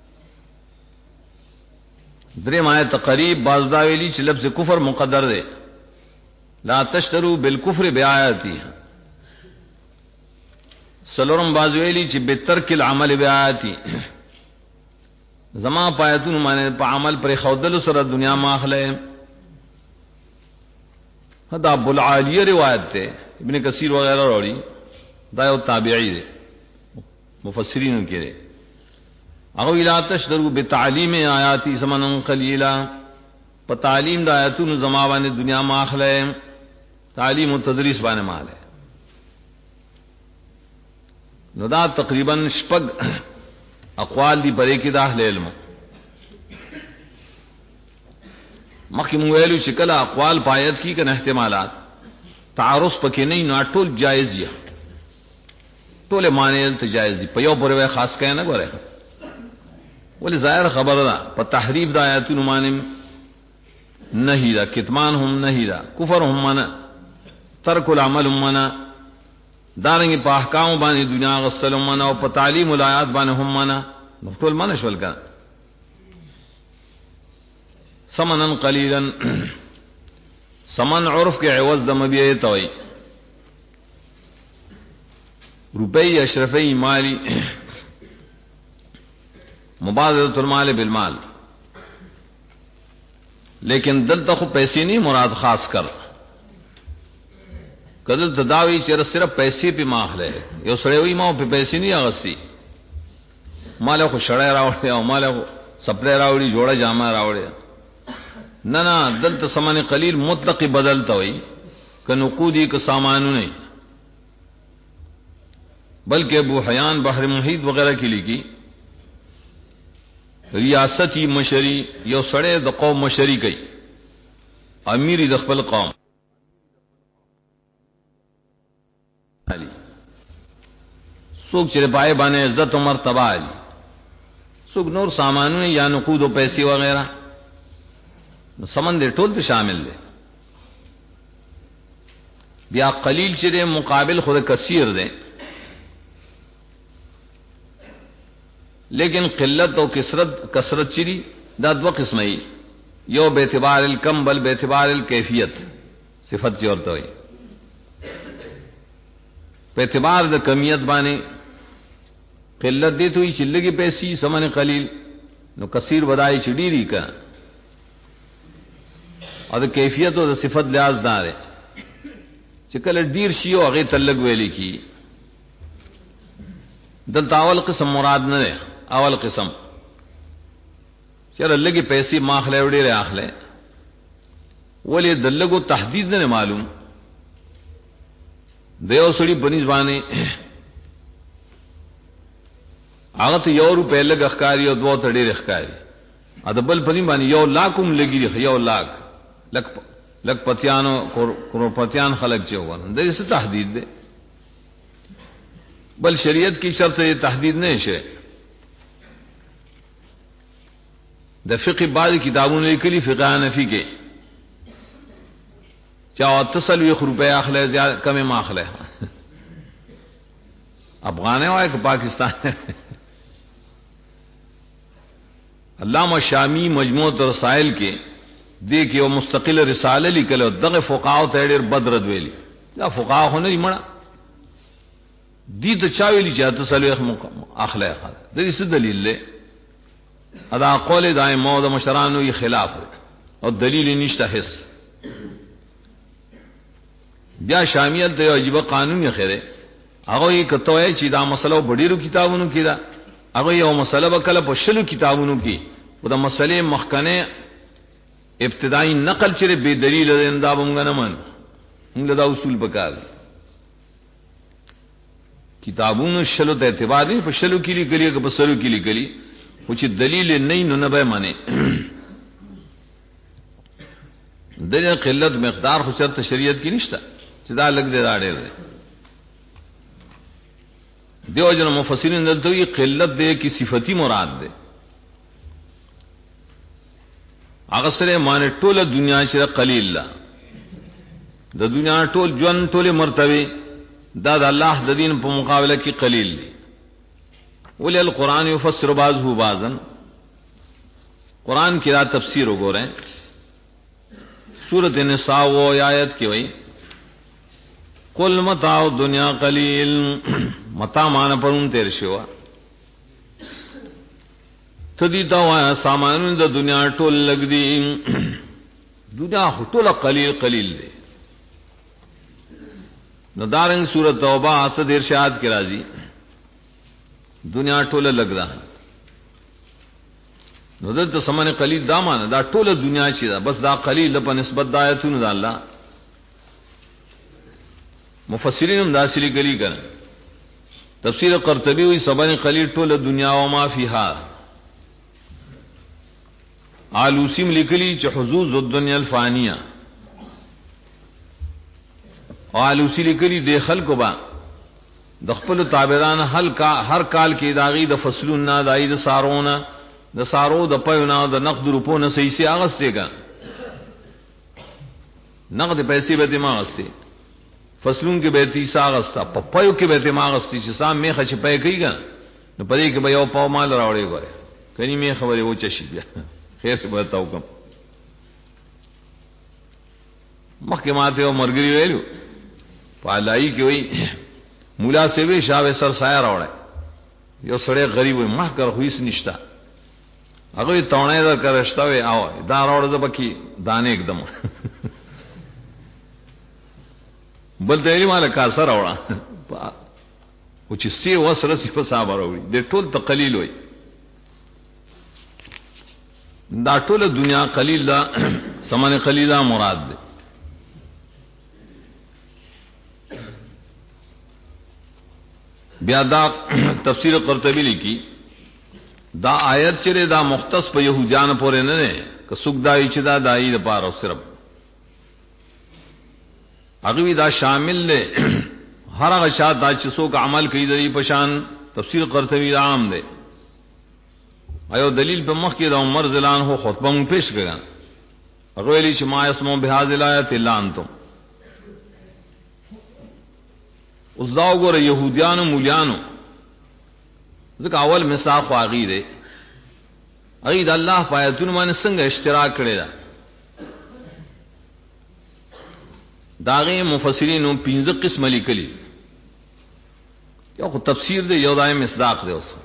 درے مائے تقریب بازداویلی چھ لفظ کفر مقدر دے لا تشترو بالکفر بیایاتی سلورم بازویلی چھ بترک العمل بیایاتی زما پایتون مانے پا عمل پر خودل سر دنیا ماخلے دا ابو العالیہ روایت تے ابن کثیر وغیرہ روڑی دا یو تابعی دے مفسرین کے دے اگو لا تشترو بتعلیم آیاتی سمنن قلیلا پا تعلیم دا آیتون زما بانے دنیا ماخلے تعلیم و تدریس بانے مالے نو دا تقریباً شپگ اقوال دی پرے کی دا اہل علم مخی مویلو چکل اقوال پایت کی کن احتمالات تعارض پکی نہیں نا ٹول جائز یا ٹول مانے جائز دی پیو پروے خاص کہنا گو رہے ولی ظاہر خبر دا پا تحریف دا آیتون مانے نہیں دا، کتمان ہم نہیں دا، کفر ہم منا، ترک العمل ہم منا، دارنگی پا احکام بانی دنیا غسل ہم منا، اور پا تعلیم الآیات بانی ہم منا، نفتول منا شول کنا. سمنن قلیلا، سمن عرف کے عوض دا مبیع توئی، روپئی اشرفی مالی، مبادلۃ المال بالمال. لیکن دل تخو پیسے نہیں مراد خاص کر کدل تداوی چر صرف پیسے پہ ماخلے یو سڑے ہوئی ماں پہ پیسے نہیں اغستی مالے کو شڑے راوڑے او مالے کو سپڑے راوڑی جوڑا جامع راوڑے نہ دل تو سمان قلیل مطلق بدلتا ہوئی کہ نقودی کا سامانو نہیں بلکہ ابو حیان بحر محیط وغیرہ کی لکھی ریاستی مشری یو سڑے د قوم مشری کئی امیری د خپل قوم علی سوک چرے پائے بانے عزت و مرتبہ علی سوک نور سامانوں یا نقود و پیسے وغیرہ سمندر ٹول تو شامل دے بیا قلیل چرے مقابل خود کثیر دے لیکن قلت و کثرت چری دا دو قسم ہی یو بیعتبار الکم بل بیعتبار الکیفیت صفت چورتا ہوئی بیعتبار دا کمیت بانے قلت دیت ہوئی چلگی پیسی سمن قلیل نو کثیر بدائی چڑیری کا اور دا کیفیت و دا صفت لحاظ دارے چکل دیر شیو اغی تلگ ویلی کی دلتا اول قسم مراد نہ دے اول قسم چر اللہ کی پیسی ماخلے وڑی رے آخلے ولی دلگو تحدید نے معلوم دیو سڑی بنی زبانی آغت یو روپے لگ اخکاری اور دو تڑیر اخکاری ادبل پنی بانی یو لاکم لگی رخ یو لاکھ لگ پتیانو کروڑپتیان خلق چاہوانا دے اسے تحدید دے بل شریعت کی شرط یہ تحدید نہیں ہے دا فقہ بعض کتابوں نے لکھی فقہ حنفی کے چاہو تصل 1 روپے آخلے زیادہ کم ماخلے افغان ہے کہ پاکستان ہے علامہ شامی مجموعۃ رسائل کے دیکھیے وہ مستقل رسالے لکھلے دغ فقاو تیڑیر بدرد ویلی یا فقاو ہونے نہیں مڑا دی تو چاویلی چاہتا سلویخ اخلے دلی سے دلیل لے ادا قول دائیں موت مشرانو یہ خلاف ہے اور دلیل نشتہ حص بیا شامیت دے عجیبہ قانون یہ خیرے اگو یہ کتو ہے چی دا مسئلہ بڑیرو کتابونو کی دا اگو یہ مسئلہ بکل پشلو کتابونو کی وہ دا مسئلے مخکنے ابتدائی نقل چرے بے دلیل انداب ہم گا نمان ہم لدا اصول بکار کتابوں شلو تے اعتبار نہیں پر شلو کی لی گلی کہ بسلو کی لی گلی کچھ دلیل نہیں نو نبے مانے دلیل قلت مقدار خشرت شریعت کی نشتا چدا لگ دے داڑے دے دیو جن مفسرین دلتو یہ قلت دے کی صفتی مراد دے اغسر مانے ٹول دنیا چرا قلیل لا دا دنیا ٹول جون ٹول مرتبے داد اللہ ددین پا مقابلہ کی قلیل دی ولی القرآن یفسر بعضه بعضا قرآن کی رات تفسیر ہو گو رہے سورۃ النساء وہ آیت کی ہوئی قل متاع الدنیا قلیل متاع مانا پر ان تیر شوا تدیتا ہوا سامان دا دنیا ٹول لگ دی دنیا ٹول قلیل قلیل دے ندارنگ سورت توبہ آتد ارشاد کے راضی دنیا ٹول لگ رہا ندر تو سمن قلیل دا مانا دا ٹول دنیا چی دا بس دا قلیل دا پا نسبت دا آیتون دا اللہ مفسرین ہم داسلی گلی کریں تفسیر قرطبی ہوئی سمن قلیل ٹول دنیا وما فیہا آلوسیم لکلی چھ حضوظ الدنیا الفانیہ آلوسی لکلی دے خلق با دخپل تابدان ہر کال کی داغی دا فصلون دائی دا سارونا دا سارو دا پیونا دا نقد روپونا صحیح سے آغستے گا نقد پیسې به دماغ استه فصلون کې به تی ساغستا پپایو کې به دماغ استی چې سام میخه چې پې کیږي نو پدې کې به یو پاو مال راوړي غره کني می خبره و چشي بیا خیر څه به تاو کوم مخکې ماته یو مرګري ویلو پالای کې وای مولا سیوی شاوې سر سایه راوړی یو سړی غریب وي ما کر خو هیڅ نشتا هغه تاونه در کرشتا وي او دا راوړ زبکی دانه एकदम بل ته مال کا سره راوړه او چې سی وسره سی په صاحب راوړي د ټول ته قلیل وي دا ټول دنیا قلیل دا سمانه قلیلا مراد ده بیا دا تفسیر قرطبی لیکي دا آیت چره دا مختص په يهوديان پورې نه نه که څوک دای چې دا دای د پاره صرف هغه دا شامل له هر هغه شات دا چې څوک عمل کوي د دې پشان تفسیر قرطبی عام ده ایو دلیل په مخ کې د عمر زلان هو خطبه مون پیش کړه هغه ویلي چې ما اسمو بهذه الایات الا انتم اوس دا وګوره يهوديانو مولیانو ځکه اول مساق واغی دی اې د الله پایتون باندې څنګه اشتراک کړی دا داغه مفسرینو 15 قسم لیکلي یو خو تفسیر دی یو دای مصداق دی اوس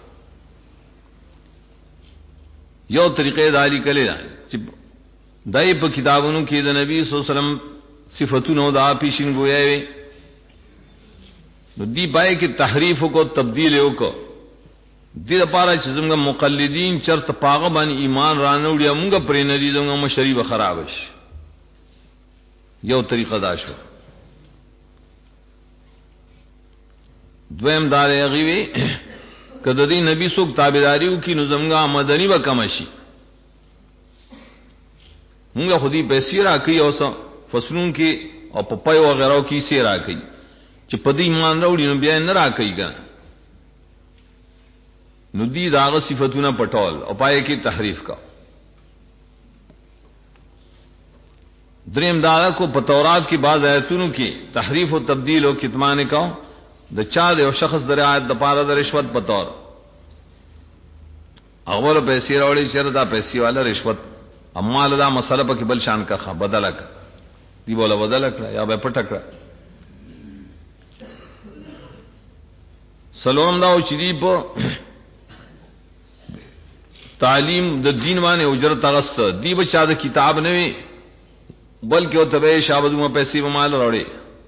یو طریقې دالی کړي دا چې دای په کتابونو کې د نبی صلی الله علیه وسلم صفاتونو دا پیشین گویاوي نو دی بای کې تحریف کو تبدیل وکړو دې لپاره چې زموږ مقلدین چرته پاغه باندې ایمان رانوړي موږ پرې نه دي زموږ مشری به خراب شي یو طریقه دا شو دویم دار یغوی کله دې نبی څوک تابعداریو کې نو زموږ آمدنی به کم شي موږ خودي پیسې راکې او څو فصلون کې او پپای او غیرو کې سي راکې چې په دې ایمان راوړي نو بیا نه راکې ګا نو دی داغه صفاتونه پټول او پای کې تحریف کا دریم داغه کو په تورات کې بعض آیتونو کې تحریف او تبديل او کتمان کا د چا د یو شخص درایت د پاره د رشوت په تور اول پیسې راوړي چې دا پیسې والا رشوت امال دا مسله په کې بل شان کا بدلک دی بوله بدلک یا به پټک سلام دا او چې دی په تعلیم د دین باندې اجرت اغست دی بچا د کتاب نه وي بلکې او تبه شابدو پیسې په مال وروړي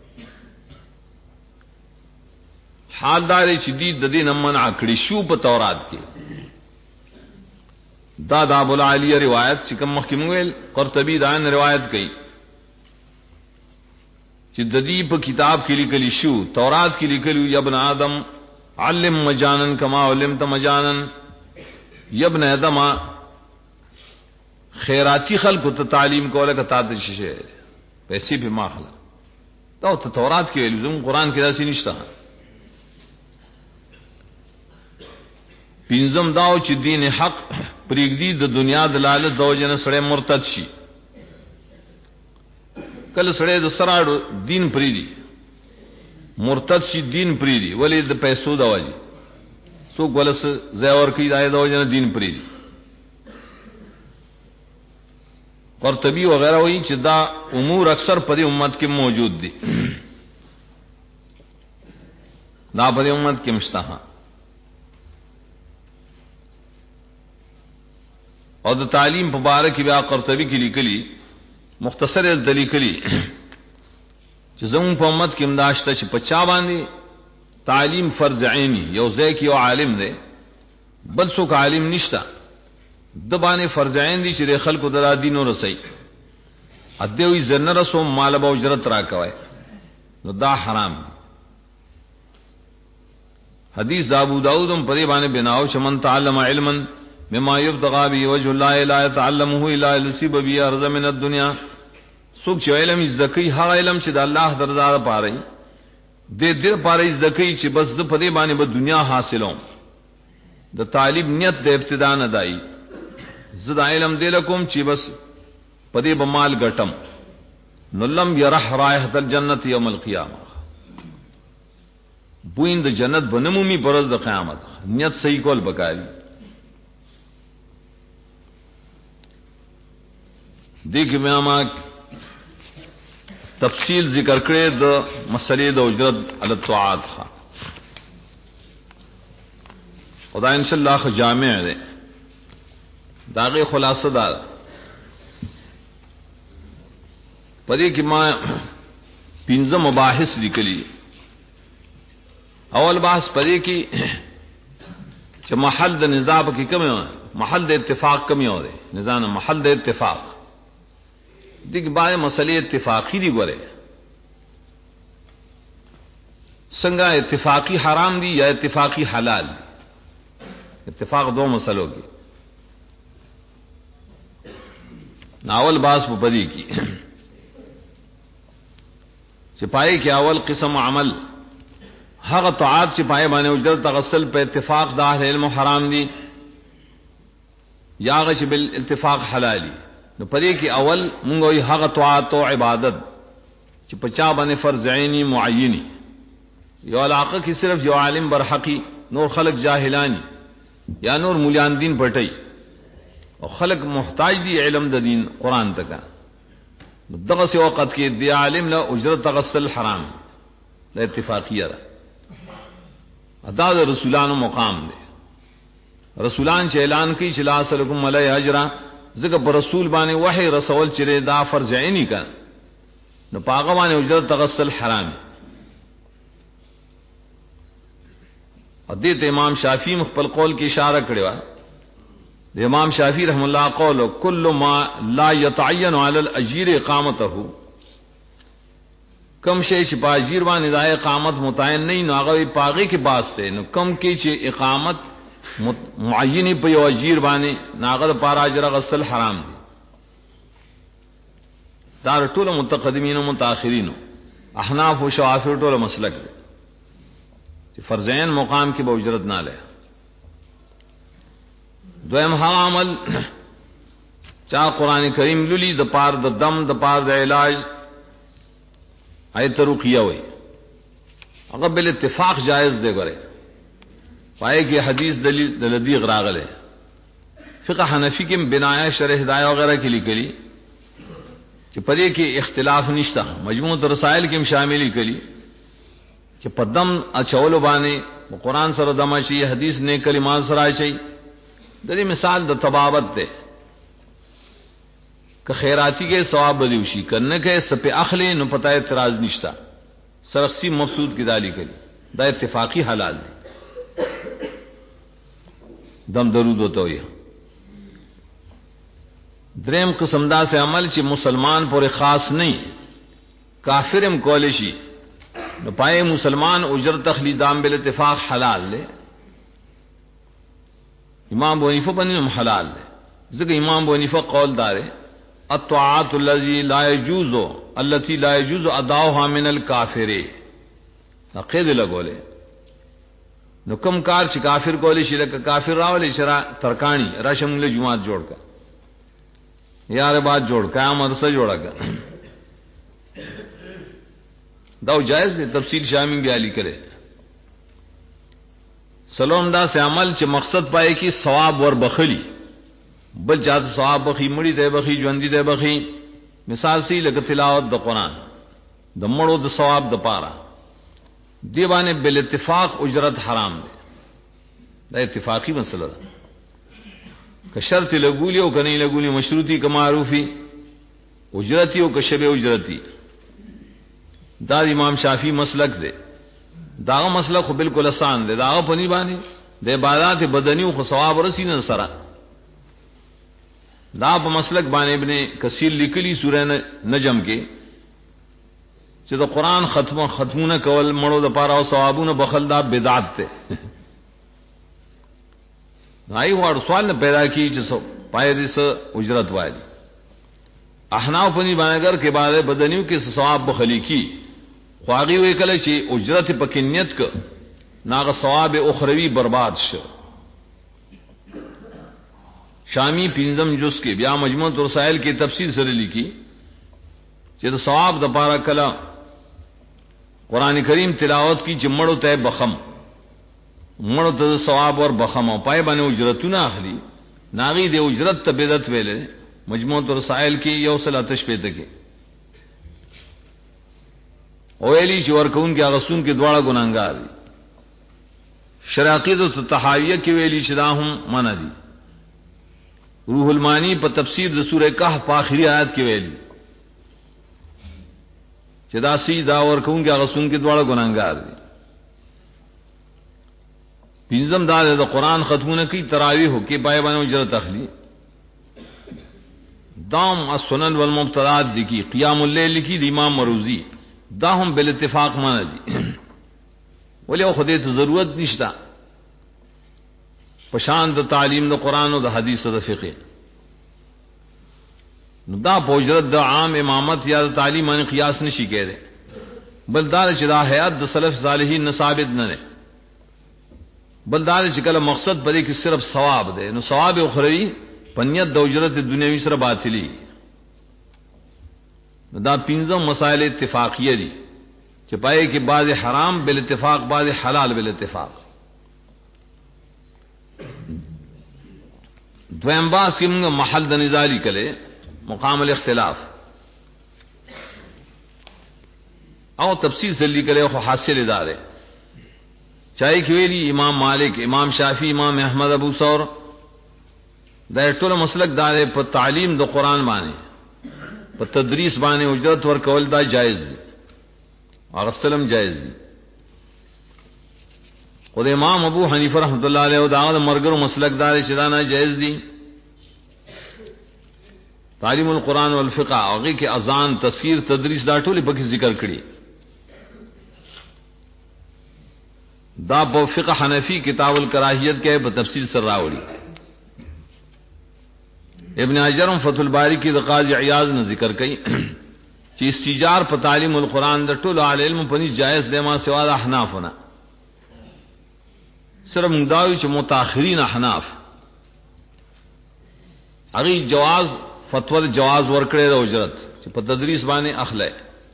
حال دار چې دی د دین منع کړی شو په تورات کې دا ابو العالیه روایت چې کوم مخکې مویل قرطبی دا روایت کوي چې د دې په کتاب کې لیکلی شو تورات کې لیکلی یا ابن آدم علم مجانن کما علمت مجانن یا ابن آدم خیراتی خلق ته تعلیم کوله کته ته شیشه پیسې به ماخله دا ته تورات کې لزوم قران کې داسې نشته پینځم داو چې دین حق پرېږدي د دنیا د لالچ دوجنه سره مرتد شي کله سره د سراړو دین پریدي مرتد شي دین پریدي ولی د پیسو دا وایي سو ګولس زاور کی دای دوجنه دین پریدي قرطبی وغیرہ وایي چې دا امور اکثر په دې امت کې موجود دي دا په دې امت کې مشته او د تعلیم په باره کې بیا قرطبی کې لیکلي مختصر دلیل کلی چې زمون په امت کې امداشته چې په چا باندې تعلیم فرض عینی یو ځای کې یو عالم دی بل څوک عالم نشته د باندې فرض عین دي چې خلکو د دین ورسي ادوی زنه رسو مال به اجرت راکوي نو دا حرام حدیث دا ابو داؤد هم په دې باندې بناو چې من تعلم علما مما يبتغى به وجه الله لا يتعلمه الا ليصيب به ارض من الدنيا څوک چې علم زکی هغه علم چې د الله درزاده پاره دې دې پاره زکی چې بس په دې باندې به دنیا حاصلوم د طالب نیت د ابتدا نه دای زدا علم دې لکم چې بس په دې به مال ګټم نلم یرح رائحۃ الجنت یوم القیامہ بوئند جنت بنمومی برز د قیامت نیت صحیح کول بکاری دیکھ میں ما تفصیل ذکر کرے د مسئلے د اجرت علی الطاعات خدا انشاءاللہ خ جامع ہے داغه خلاصہ دار پدې کې ما 15 مباحث لیکلي اول بحث پدې کې چې محل د نزاع کې کوم محل د اتفاق کوم یو دی نزاع محل د اتفاق دغه باندې مسلې اتفاقی دی ګوره څنګه اتفاقی حرام دی یا اتفاقی حلال اتفاق دو مسلوں کی ناول باس پدی کی چپائی کے اول قسم عمل هغه طاعات چپائے باندې اجرت تغسل په اتفاق د اهل علم حرام دي یا غش بالاتفاق حلالي نو پدې کې اول مونږ وي هغه طاعات او عبادت چې پچا باندې فرض عینی معینی یو علاقه کې صرف یو عالم برحقی نور خلق جاهلانی یا نور مولیان دین پټي او خلق محتاج دي علم د دین قران تک دغه سی وخت کې دی عالم له اجرت تغسل حرام د اتفاقیه ده ادا د رسولانو مقام دی رسولان چې اعلان کوي چې لا سلکم علی اجر زګه پر رسول باندې وحی رسول چې دا فرض عینی کړه نو پاغه باندې اجرت تغسل حرام حدیث امام شافعی مخبل قول کی اشارہ کړی و د امام شافعی رحم الله قول کل ما لا يتعين على الاجير اقامته کم شی چې باجیر باندې د اقامت متعین نه نو هغه پاغي کې باس ته نو کم کې چې اقامت معینی په یو اجیر باندې ناغه پر اجر غسل حرام دي دا ټول متقدمین او متأخرین احناف او شافعی ټول مسلک دي چې فرضین مقام کې به اجرت نه لای دویم ها عمل چا قران کریم للی د پار د دم د پار د علاج ایت رقیہ وای هغه بل اتفاق جائز دی غره پای کې حدیث دلیل د لدی غراغله فقہ حنفی کې بنایا شرح ہدایہ وغیرہ کې لیکلي چې پدې کې اختلاف نشته مجموع رسائل کې شامل کړي چې پدم اچول باندې قرآن سره دم شي حدیث نے کلمات سره شي د دې مثال د تبابت ده که خیراتی کے ثواب بدیو شي کنه کې سپ اخلی نو پتہ اعتراض نشتا سرخسی مقصود کی دالی کړي دا اتفاقی حلال دی دم درود ہوتا ہوئی دریم قسم دا سے عمل چې مسلمان پورے خاص نہیں کافرم کولشی نو پائے مسلمان اجر تخلی دام بالاتفاق حلال لے امام ابو حنیفہ بنیم حلال لے ذکر امام ابو حنیفہ قول دارے الطاعات التي لا يجوز اداؤها من الكافر قید لگولے نو کم کار چې کافر کولی شي لکه کافر راولي شرا ترکانی راشم له جمعات جوړ کا یار بات جوړ کا مدرسہ جوړا کا دا جائز دی تفصیل شامی بھی علی کرے سلام دا سے عمل چې مقصد پائے کی ثواب ور بخلی بل جات ثواب بخی مړی دی بخی ژوندۍ دی بخی مثال سی لکه تلاوت د قران د مړو د ثواب د پاره دیوانه بل اتفاق اجرت حرام دی دا اتفاقی مسئلہ ده که شرط لګولی او کني لګولی مشروطی که معروفی اجرتی او که شبه اجرتی دا امام شافعی مسلک دی دا مسلک خو بالکل آسان دی دا په نی باندې د عبادت بدنی او ثواب رسی نه سره دا په مسلک باندې ابن کثیر لیکلی سورہ نجم کې چې د قران ختمونه کول مړو د پاره او ثوابونه بخل دا بدعت ته نای ور سوال نه پیدا کی چې پای دې سه اجرت وایي احناف پنی باندې کې بعد بدنیو کې ثواب بخلی کی خواغي وې کله چې اجرت پکې نیت ک ناغه ثواب اخروی برباد شو شامی پنځم جز کې بیا مجموع رسائل کې تفصیل سره لیکي چې د ثواب د پاره کله قران کریم تلاوت کی جمړو ته بخم مړو ته ثواب اور بخم او پای باندې اجرتونه اخلي ناغي د اجرت ته بدعت ویلې مجموعه رسائل کی یو سل آتش پیدا کی اویلی چې ورکون کې اغسون کې دواړه ګناګار دي شراقید او تحاویہ کې ویلی چې دا هم منع دي روح المانی په تفسیر د سوره کهف په اخري آیات کې ویلی چې دا سیدا ورکون کې اغسون کې دواړه ګناګار دي پینځم دا د قران ختمونه کې تراویح کې پای باندې اجرت اخلي دام السنن والمبتدات دي کی قیام الليل کی د امام مروزی دا هم بل اتفاق معنی دي ولی او خدای ته ضرورت نشتا پشان د تعلیم د قران او د حدیث او د فقه نو دا بوجرت د عام امامت یا د تعلیم باندې قیاس نشي کېده بل دا چې دا حیات د سلف صالحین نه ثابت نه ده بل دا چې کله مقصد بری کې صرف ثواب ده نو ثواب اخروی پنیت د اجرت دنیوي سره باطلی دا پنځم مسائل اتفاقیه دي چې پای کې بعض حرام بل اتفاق بعض حلال بل اتفاق دویم باس کې موږ محل د نزالی کله مقام الاختلاف او تفصیل سلی کله خو حاصل ادارے چاہے کہ ویلی امام مالک امام شافعی امام احمد ابو ثور دا ټول مسلک دار په تعلیم د قران باندې په تدریس باندې اجرت ورکول دا جائز دي اور سلام جائز دي خود امام ابو حنیفه رحمۃ اللہ علیہ دا مرګرو مسلک دار چې دا نه جائز دي تعلیم القرآن والفقہ هغه کې اذان تذکیر تدریس دا ټول په ذکر کړي دا په فقہ حنفی کتاب الکراہیت کې په تفصیل سره راوړي ابن حجر فتح الباری کی قاضی عیاض نے ذکر کئی چې استجار په تعلیم القرآن د ټولو اهل علم په نس جائز دی ما سوا د احناف نه سره مداوی چې متأخرین احناف هغه جواز فتوا د جواز ورکړي د اجرت چې په تدریس باندې اخله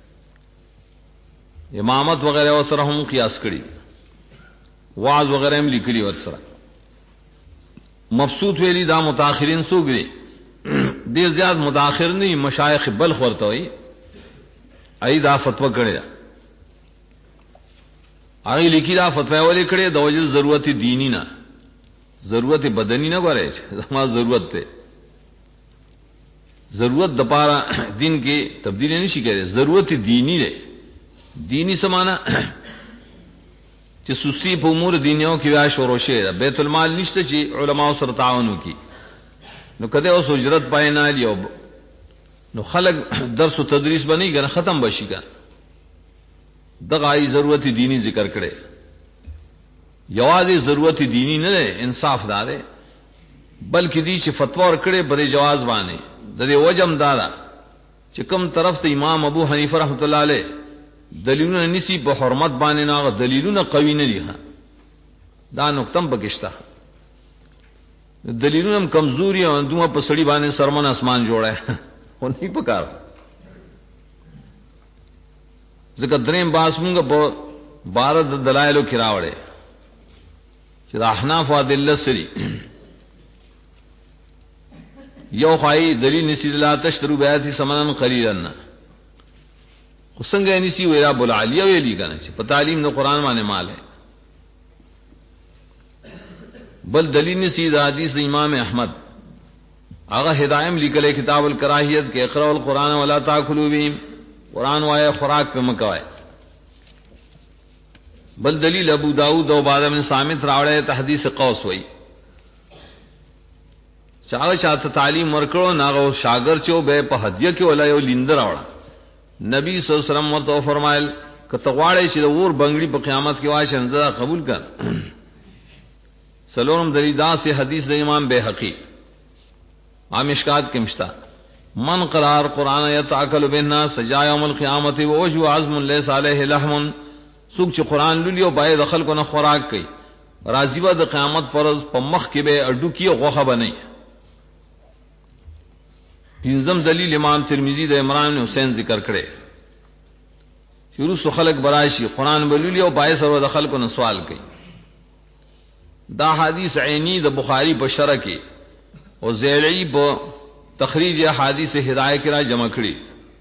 امامت وغیرہ سره هم قیاس کړي واعظ وغیرہ هم لیکلي ور سره مبسوط ویلی دا متأخرین سوګري دیر زیاد متاخر نہیں مشایخ بلخ ورته وي ای دا فتوا کړی هغه لیکي دا فتوا ولې کړی د وجه ضرورت دینی نه ضرورت بدنی نه غواړي زما ضرورت ته ضرورت د پاره دین کې تبدیلی نشي کېږي ضرورت دینی ده دینی سمانا چې سستی په امور دینیو کې وای شروع شه بیت المال نشته چې علما سره تعاون وکړي نو کده اوس اجرت پای نه لیو نو خلق درس او تدریس بنی ګر ختم بشي کا دغه ای ضرورت دینی ذکر کړي یوازې ضرورت دینی نه انصاف دار بلکې دې چې فتوا ور کړي په جواز باندې د دې وجم دارا چې کوم طرف ته امام ابو حنیفه رحمۃ اللہ علیہ دلیلونه نسی په حرمت باندې نه دلیلونه قوی نه دي دا نقطم بګشتا دلیلونه هم کمزوري او دوه په سړی باندې سرمن اسمان جوړه خو نه پکار ځکه دریم باس مونږ په بار د دلایلو کې راوړې چې د احناف او ادله سری یو خای دلیل نسی لا تشترو بیات سمنن قلیلا خو څنګه نسی ویرا بول علی ویلی کنه چې په تعلیم د قران باندې مال ہے بل دلیل نسی د حدیث امام احمد هغه ہدایم لیکل کتاب الکراہیت کې اقرا القرآن ولا تاکلوا به قرآن وای خوراک په مکوای بل دلیل ابو داؤد او بعد من صامت راوړی ته حدیث قوس وای چاغه چاته تعلیم ورکړو ناغه شاګرد چو به په هدیه کې ولا یو لیندر راوړا نبی صلی الله علیه وسلم ورته فرمایل کته غواړی چې د ور بنگړي په قیامت کې واشه انزا قبول کړه سلورم دلیدا سے حدیث د امام بیہقی مشکات کے مشتا من قرار قرآن یتعقل بالناس سجا یوم القیامت ووجه عزم لیس علیہ لحم سوک چې قرآن لولیو باید دخل کو نه خوراک کوي راضی به د قیامت پر په مخ کې به اډو کې غوخه بنئ پنځم دلیل امام ترمذی د عمران بن حسین ذکر کړي شروع سو خلق براشي قران بللی او پای سره د خلکو نه سوال کوي دا حدیث عینی د بخاری په شرح کې او زیلی په تخریج احادیث ہدایہ کرا جمع کړي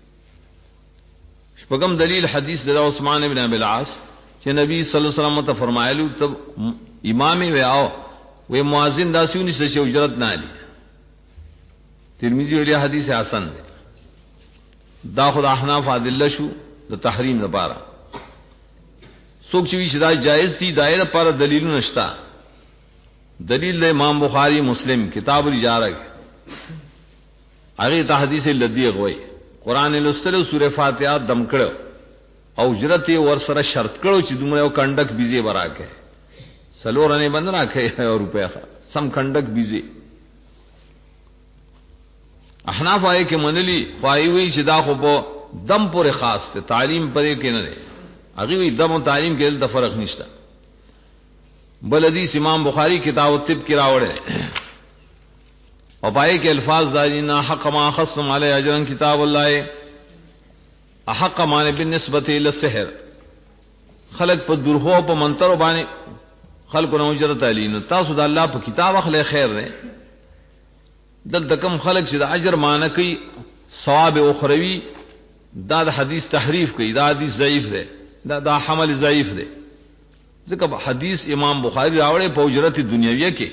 شپږم دلیل حدیث د عثمان ابن ابي العاص چې نبی صلی الله علیه وسلم ته فرمایلو تب امام و او و مؤذن داسونی سے اجرت نہ لی ترمذی ویلی حدیث حسن ده دا خود احناف ادله شو د تحریم لپاره څوک چې دا جائز دي دایره پر دلیل نشتا دلیل امام بخاری مسلم کتاب الاجاره هغه ته حدیث لدی غوي قران لسره سوره فاتحه دم کړو او اجرت ور سره شرط کړو چې دومره کنډک بيزي براکه سلورنه بند راکې او روپیا سم کنډک بيزي احناف آئے کہ منلی خواہی ہوئی چدا خو په دم پورے خاص ته تعلیم پرې کې نه ده هغه وی دم او تعلیم کې د فرق نشته بل حدیث امام بخاری کتاب الطب کې راوړل او پای کې الفاظ داینا حق ما خصم علی اجرن کتاب الله احق مان بالنسبه الى السحر خلق په درهو په منتر باندې خلق نو اجرت علی نو تاسو د الله په کتاب اخله خیر نه دلته کوم خلق چې د اجر معنی کوي ثواب اخروی دا د حدیث تحریف کوي دا حدیث ضعیف ده دا حمل ضعیف ده ځکه حدیث امام بخاری راوړې په اجرت دنیویه کې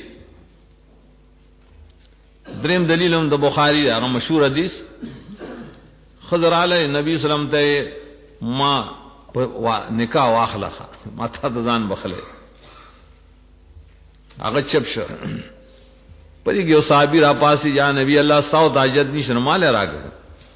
دریم دلیل هم د بخاری هغه مشهور حدیث خضر علی نبی صلی الله علیه وسلم ته ما نکاح واخلخه ما ته ځان بخله هغه چپ شو پدې یو صحابي را پاسي یا نبی الله ساو تاجت نشنه مال راغله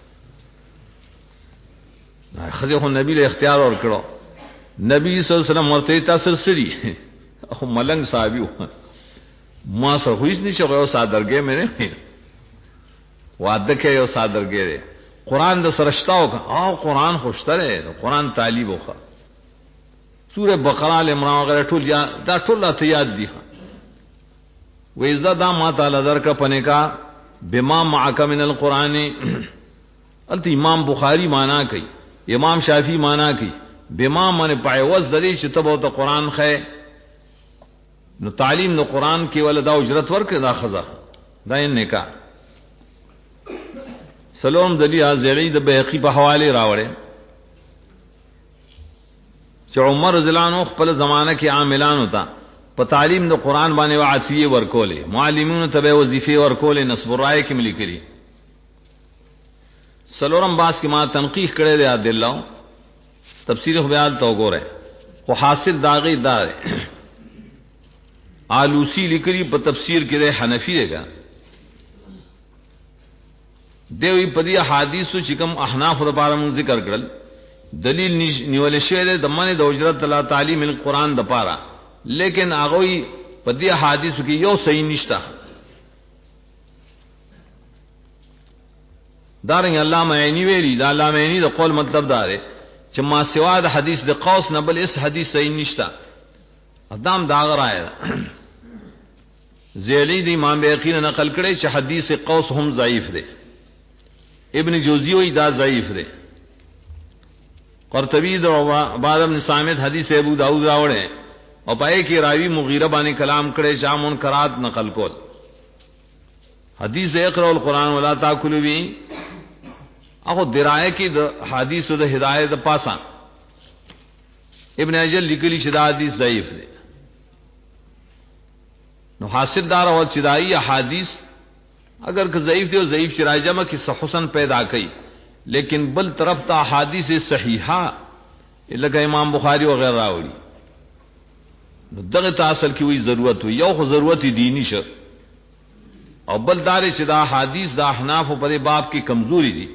خزه خو نبی له اختیار ور کړو نبی صلی الله علیه وسلم ورته تاسو سری خو ملنګ صحابي ما سره هیڅ نشه غو صادرګې مې نه وعده کې یو صادرګې قرآن د سرشتاو او قرآن خوشتره قرآن تعلیب وکړه سوره بقره ال عمران وغیرہ ټول دا ټول ته یاد دي وَإِذَا دَا مَا تَعَلَى ذَرْكَ پَنِكَا بِمَا مَعَكَ مِنَ الْقُرْآنِ البته امام بخاری معنا کوي امام شافعی معنا کوي بما من پایوز ذری چې تبو ته قرآن خې نو تعلیم نو قرآن کې ولدا اجرت ورکړه دا خزه دا یې نکاح سلام دلی ازلی د بیهقی په حواله راوړې چې عمر رضی الله عنه خپل زمانہ کې عاملان ہوتا په تعلیم د قرآن باندې وعطیه ورکولې معلمونو ته وظیفه ورکولې نسب الرای کې ملي کړی سلورم باس کې ما تنقیح کړی دی عبد الله تفسیر خیال تو وګوره خو حاصل داغي دار آلوسی لیکلی په تفسیر کې د حنفی دیګا دوی په دې احادیثو چې کوم احناف لپاره مون ذکر کړل دلیل نیول شوی د منه د اجرت الله تعلیم القرآن د پاره لیکن هغه په دې احادیثو کې یو صحیح نشته دارنګ علامه عینی ویلی دا علامه عینی د قول مطلب دا دی چې ما سوا د حدیث د قوس نه بل اس حدیث صحیح نشته ادم دا غرايه زیلی دی امام بیهقی نقل کړي چې حدیث قوس هم ضعیف دی ابن جوزی وی دا ضعیف دی قرطبی دا بعد ابن صامت حدیث ابو داؤد راوړي او پای کې راوی مغیره باندې کلام کړي چې منکرات نقل کول حدیث اقرا القرآن ولا تاکلوا بی اخو درایه کې د حدیثو د هدایت د پاسا ابن اجل لیکلی چې دا حدیث ضعیف دی نو حاصل دار او چې دای حدیث اگر که ضعیف دی او ضعیف چې راجمه کې صح حسن پیدا کړي لیکن بل طرف ته احادیث صحیحه لکه امام بخاری وغیرہ راوړي نو دغه تاصل کې وی ضرورت وي یو خو ضرورت دینی شه او بل دار چې دا حدیث دا احناف په دې باب کې کمزوري دي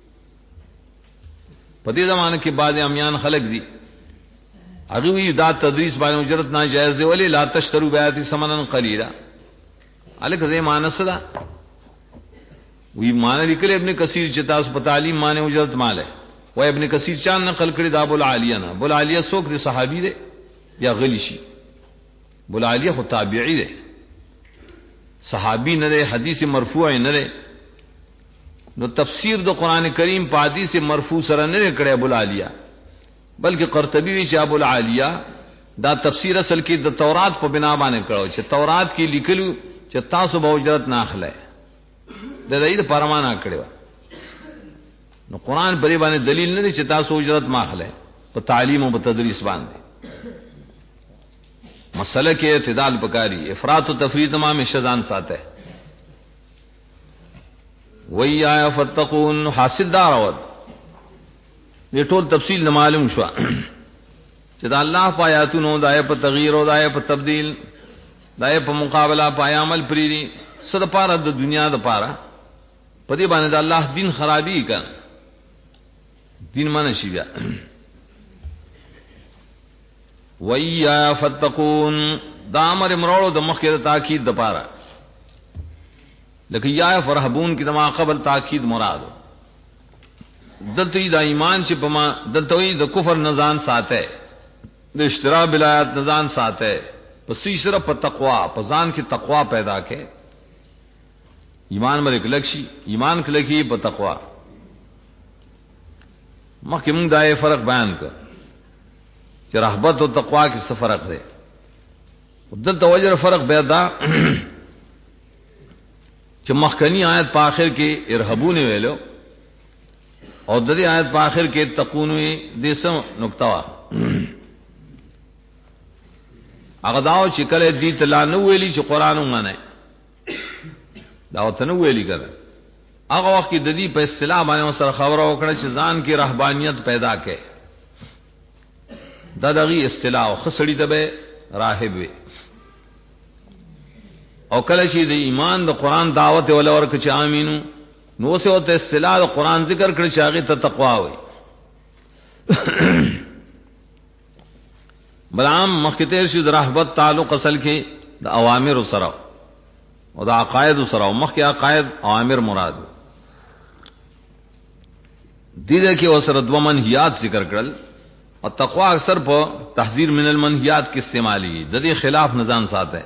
په دې زمانه کې بعض امیان خلق دي هغه وی دا تدریس باندې اجرت ناجائز دی ولی لا تشترو بیات ثمنا قلیلا الک دې مانسدا وی مان لیکل ابن کثیر چې تاسو په تعلیم باندې اجرت مال ہے و ابن کثیر چان نقل کړی دا ابو العالیہ نه ابو العالیہ څوک دی صحابي دی یا غلی شي ابو العالیہ خو تابعی دی صحابی نه دی حدیث مرفوع نه دی نو تفسیر د قران کریم په حدیث مرفوع سره نه کړي ابو العالیہ، بلکہ قرطبی وی چې ابو العالیہ دا تفسیر اصل کې د تورات په بنا باندې کړو چې تورات کې لیکلو چې تاسو به اجرت نه اخلئ، د دې د پرمانه کړو. نو قران پرې باندې دلیل نه دی چې تاسو اجرت ما اخلئ په تعلیم او په تدریس باندې. مسئلہ کې اعتدال پکاري، افراط و تفریط ما میں شزان ساته. وَيَا فَتَّقُونَ حاصل دار اود یہ ټول تفصیل نه معلوم شو چې دا الله پایاتونو دای په تغییر او دای په تبديل دای په مقابله پای عمل پریری صد پاره د دنیا د پاره په دې باندې د الله دین خرابي کړ، دین باندې شي بیا. وَيَا فَتَّقُونَ دا امر مرولو د مخکې تاکید د پاره، لیکن یا فرحبون کی دما قبل تاکید مراد دلته دا ایمان چې پما دلته د کفر نزان ساته، د اشتراک بلایات نزان ساته، پس سره په تقوا په ځان کې تقوا پیدا کړي. ایمان باندې کلکشي، ایمان کلکی په تقوا. مخکې موږ دا فرق بیان کړ چې رهبت او تقوا کې څه فرق دی. دلته وجر فرق پیدا چې مخکنی آیت په آخر کې ارهبون ویلو او د دې آیت په آخر کې تقون وی د څه نقطه وا هغه داو چې کله دې تلا نو ویلي چې قران ومنه دا وته نو ویلي کړه. هغه وخت کې د دې په اصطلاح باندې سره خبره وکړه چې ځان کې رهبانيت پیدا کړي، دا دغه اصطلاح او خسړی ته راهب وي. او کله چې د ایمان د قران دعوت ولور کچ امینو نو سه او ته اصطلاح د قران ذکر کړي چې هغه ته تقوا وي. بلام مخکته شي د رهبت تعلق اصل کې د اوامر سره او د عقاید سره، او مخکې عقاید اوامر مراد دي. د کې اوسره دوه منهیات ذکر کړل او تقوا اکثر په تحذير من المنهیات کې استعمالي، د دې خلاف نظام ساته.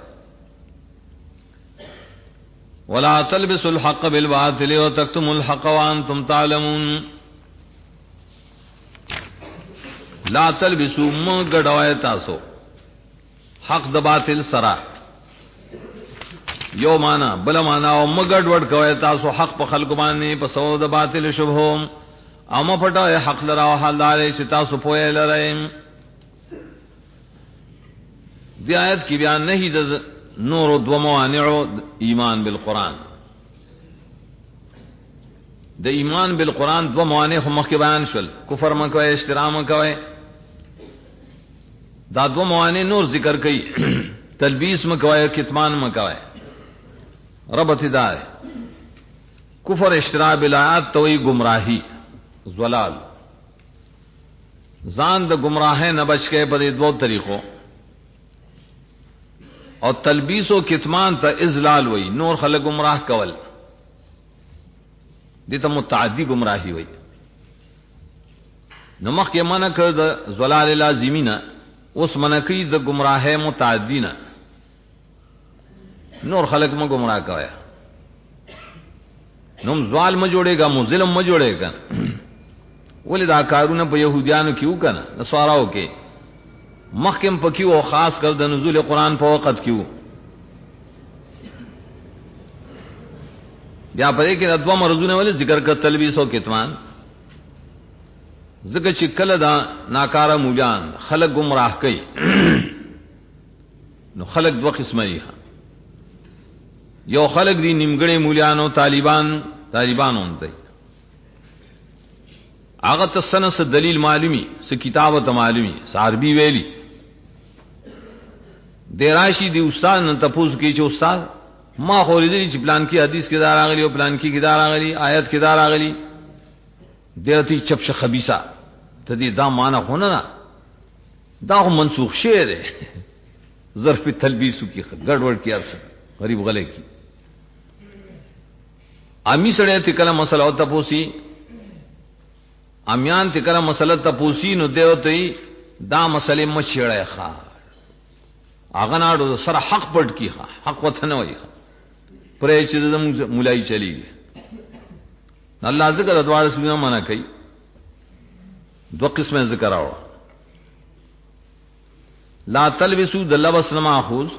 ولا تلبسوا الحق بالباطل وتكتموا الحق وانتم تعلمون. لا تلبسوا مغډوي تاسو حق د باطل سره، یو معنا بل معنا او مغډ وډ کوي تاسو حق په خلق باندې په سو د باطل شبههم او مپټه حق لرا او حلال چې تاسو پوهه لرئ. دی آیت کې بیان نه د نور دو موانع ایمان بالقرآن. د ایمان بالقرآن دو موانع هم مخکې بیان شول، کفر مکوئ اشتراک مکوئ. دا دو موانع نور ذکر کړي، تلبیس مکوئ کتمان مکوئ. ربط دار کفر اشتراک بلایات توئی گمراہی زلال، ځان د گمراهه نه بچ کې په دې دوه طریقو. اور تلبیس و کتمان تا ازلال وئی، نور خلق گمراہ کول دیتا متعدی گمراہی وئی. نمخ کے منع کر دا زلال لازمینا، اس منع کی دا گمراہ متعدینا، نور خلق میں گمراہ کوایا. نم زوال میں جوڑے گا مظلم میں جوڑے گا ولی دا کارون پا یہودیانو کیوں کنا نصاراو کے مخکم پکیو او خاص کر د نزول قرآن په وخت کیو. بیا پرې کې د دوه مرزونه ول ذکر کړ، تلبیس او کتمان. ذکر چې کله دا ناکاره مولیان خلق گمراه کوي نو خلق دوه قسمه دي. یو خلق دي نیمګړي مولیانو طالبان اونته هغه تسنه س دلیل معلومی س کتاب ته معلومی س عربي ویلی دیراشی دی استاد نن تپوس کی چې استاد ما خو لري چې پلان کې حدیث کې دار راغلی او پلان کې دار راغلی آیت کې دار راغلی دیتی چپش خبيثه ته دې دا معنا خونه نه دا هم منسوخ شی دی ظرف تلبیسو کی ګډوډ کی ارسه غریب غلې کی امی سړی ته کله مسله او تپوسی امیان ته کله مسله تپوسی نو دیو ته دا مسله مچړای ښا اغه ناړو سره حق پټ کی حق وته نه وای پرې چې زموږ مولای چلی اللہ ذکر ادوار سوینا منع کئی دو قسم ذکر آوڑا لا تلبسو د لبس نماخوز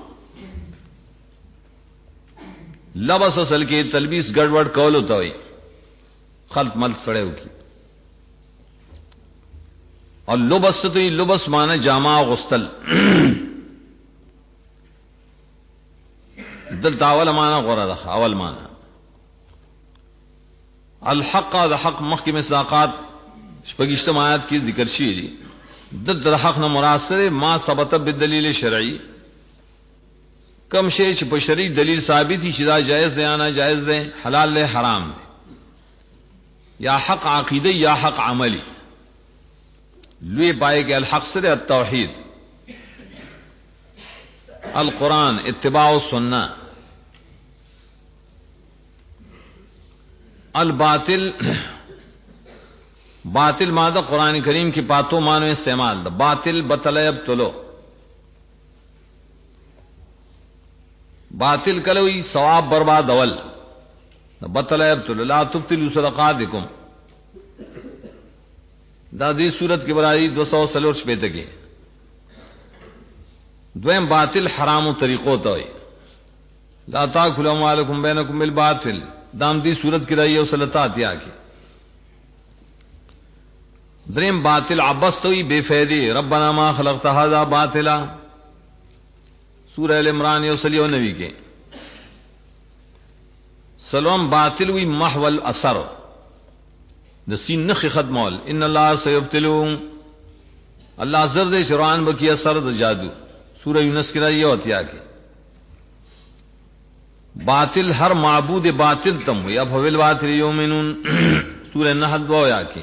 لبس اصل کے تلبیس گڑبڑ کولو توئی خلط ملت سڑے کی اور لبس تو لبس مانے جامع غستل دل تاول مانا غورا دخا اول مانا الحق دا حق مخ کی مصداقات شپگشتم آیات کی ذکر شیری دل حق نہ مراسر ما ثبت بالدلیل شرعی کم شے چھ شرعی دلیل ثابت ہی شدا جائز دے آنا جائز دے حلال لے حرام دے یا حق عقیدی یا حق عملی لوی پائے کہ الحق سے التوحید القرآن اتباع السنہ الباطل باطل مادہ قرآن کریم کی پاتوں معنی میں استعمال دا باطل بطل ابتلو باطل کلوی ثواب برباد اول بطل ابتلو لا تبتلوا صدقاتکم دا دی صورت کی براری 200 پہ تک دویم باطل حرام و طریقوں توئی لا تاکلوا اموالکم بینکم بالباطل دام دی صورت کی رہی وصلتات یا کی دریم باطل عبس توئی بے فیدی ربنا ما خلقت هذا باطلا سورہ العمران یوسلی و نبی کے سلام باطل وی محو الاثر نسین نخ ختمول ان اللہ سیبتلو اللہ زرد شرعان بکی اثر دا جادو سورہ یونس کی رہی ہوتیا کے باطل ہر معبود باطل تم ہوئی اب حویل باطل یومنون سورہ نحل دو یا کے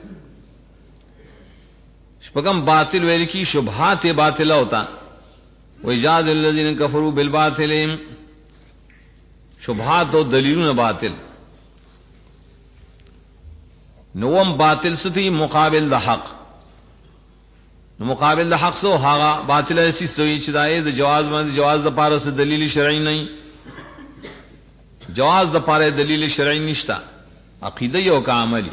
شپکم باطل ویل کی شبہات باطلہ ہوتا وَإِجَادِ الَّذِينَ كَفَرُوا بِالْبَاطِلِ شبہات و دلیلون باطل نوم باطل ستی مقابل دا حق مقابل دا حق سو ہاغا باطل ایسی سوئی چدائے دا جواز مند جواز دا پارا سے دلیل شرعی نہیں جواز دا پارا دلیل شرعی نشتا عقیدی و کا عملی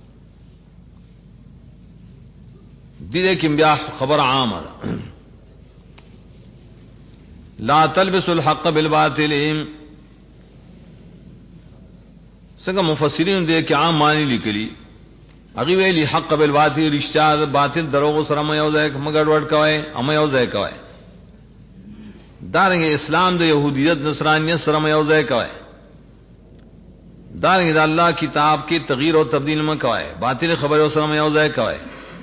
دیدے کم بیا خبر عام ہے لا تلبس الحق بالباطل سنگا مفسرین دے کہ عام معنی لکلی اگی ویلی حق بالباطل رشتہ باطل دروغ سرم یوزے مگر وڑ کوئے ام یوزے کوئے دارنگے اسلام دے یہودیت نصرانیت سرم یوزے کوئے دارنگے دا اللہ کتاب کی تغییر و تبدیل میں کوئے باطل خبر و سرم یوزے کوئے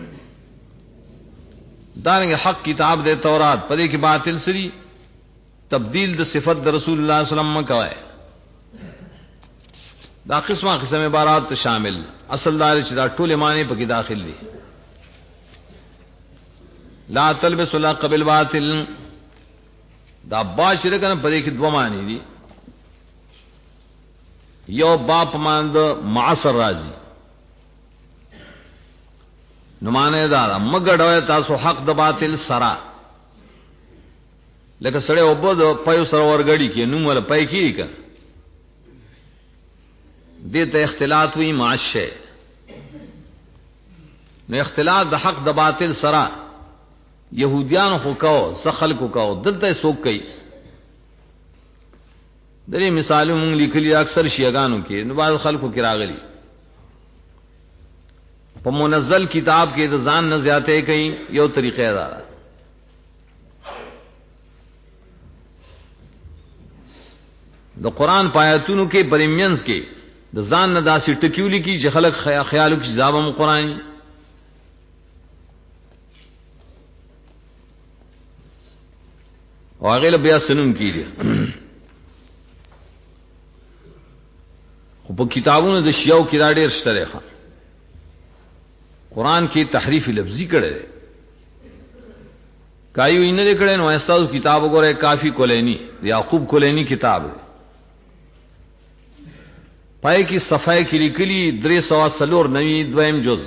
دارنگے حق کتاب دے تورات پدے کی باطل سری تبدیل دا صفت دا رسول اللہ صلی اللہ علیہ وسلم کوئے دا قسمہ قسم عبارات شامل اصل دار چدا ټول معنی پکې داخل دي لا تلبس الحق بالباطل دا با شرکن پدې کې دوه معنی دي یو باپ ماند معاصر راځي نو معنی دا مګړوي تاسو حق د باطل سرا لکه سړی وبد پيو سره ورګړي کې نو ول پي کې دیتا اختلاط ہوئی معاشے نو اختلاط دا حق دا باطل سرا یہودیان کو کہو سخل کو کہو دلتا سوک کئی دلی مثالوں مونگ لکھلی اکثر شیعگانوں کی نباز خلقوں کی راغلی پا منزل کتاب کے دزان نزیاتے کئی یو طریقہ دارا دا قرآن پایتونوں کے پریمینز کے د ځان نه داسې ټکیولي کی چې خلک خیالو کې ځابم قرآن او هغه له بیا سنوم کیږي خو په کتابونو د شیاو کې را ډېر شته دی قرآن کې تحریف لفظي کړی دی کایو یې نه کړی نو ایساو کتاب وګوره کافی کولینی یعقوب کولینی کتاب دی پائے کی صفائی کی لکلی 349 دویم جز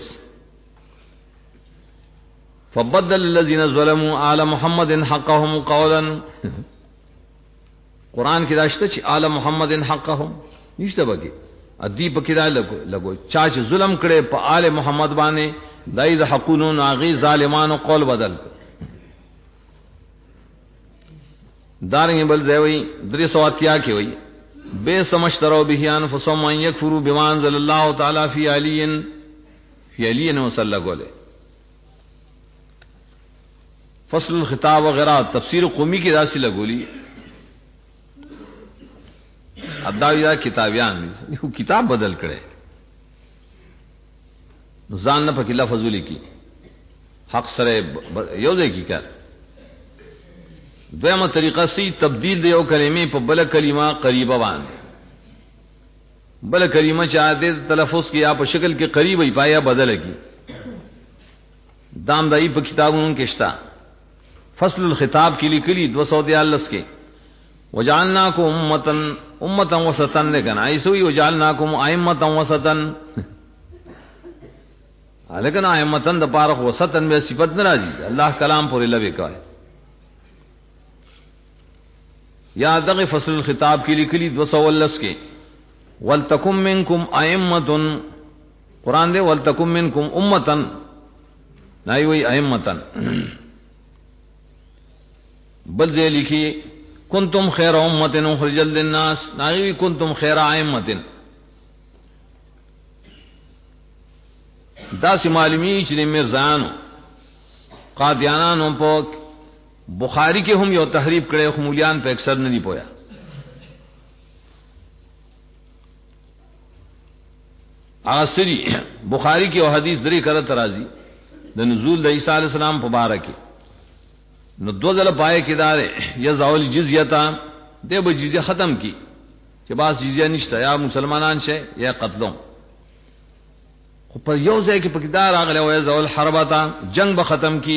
فبدل الذين ظلموا آل محمد حقهم قولا قرآن کی داشته چې آل محمد حقهم نشته بگی ادی پکړه لګو چا چې ظلم کړي په آل محمد باندې دای د حقونو ناغي ظالمانو قول بدل دارنګ بل ځوي 380 کې وای بے سمشترو بهیان فسم ان یکفروا بما انزل الله تعالی فی علی نو صلی الله علیه فصل الخطاب وغیرہ تفسیر قومی کی راسی لګولی اداویا کتابیان یو کتاب بدل کړي ځان نه پکې لفظ ولیکي حق سره یو ځای کی کړ دویمه طریقه سی تبدیل دیو کلمې په بل کلمه قریبه باندې بل کلمه چې عادت تلفظ کی یا په شکل کې قریب ای پایا بدل کی دام دای په کتابونو کې شتا فصل الخطاب کی لیکلی 243 کې وجعلناکم امه وسطا لكن ایسوی وجعلناکم ائمه وسطا لیکن ائمه د پاره وسطا به صفت ناراضی الله کلام پورې لوي کوي یا دغه فصل الخطاب کی لیکلی 219 کې ولتکم منکم ائمه قران دې ولتکم منکم امه نای وی ائمه بل دې لیکي کنتم خیر امه اخرجت للناس نای وی کنتم خیر ائمه دا سی معلومی چې مرزانو قادیانانو په بخاری کې هم یو تحریف کړي خو مولیان په اکثر نه دی پویا اصلي بخاری کې او حدیث درې کړه ترازی د نزول د عیسی علی السلام په باره کې نو دوزل پای کې دار یزول جزیه د به جزیه ختم کی چې باز جزیه نشته یا مسلمانان شه یا قتلو خو په یو ځای کې پکې دار اغله او یزول حربتا جنگ به ختم کی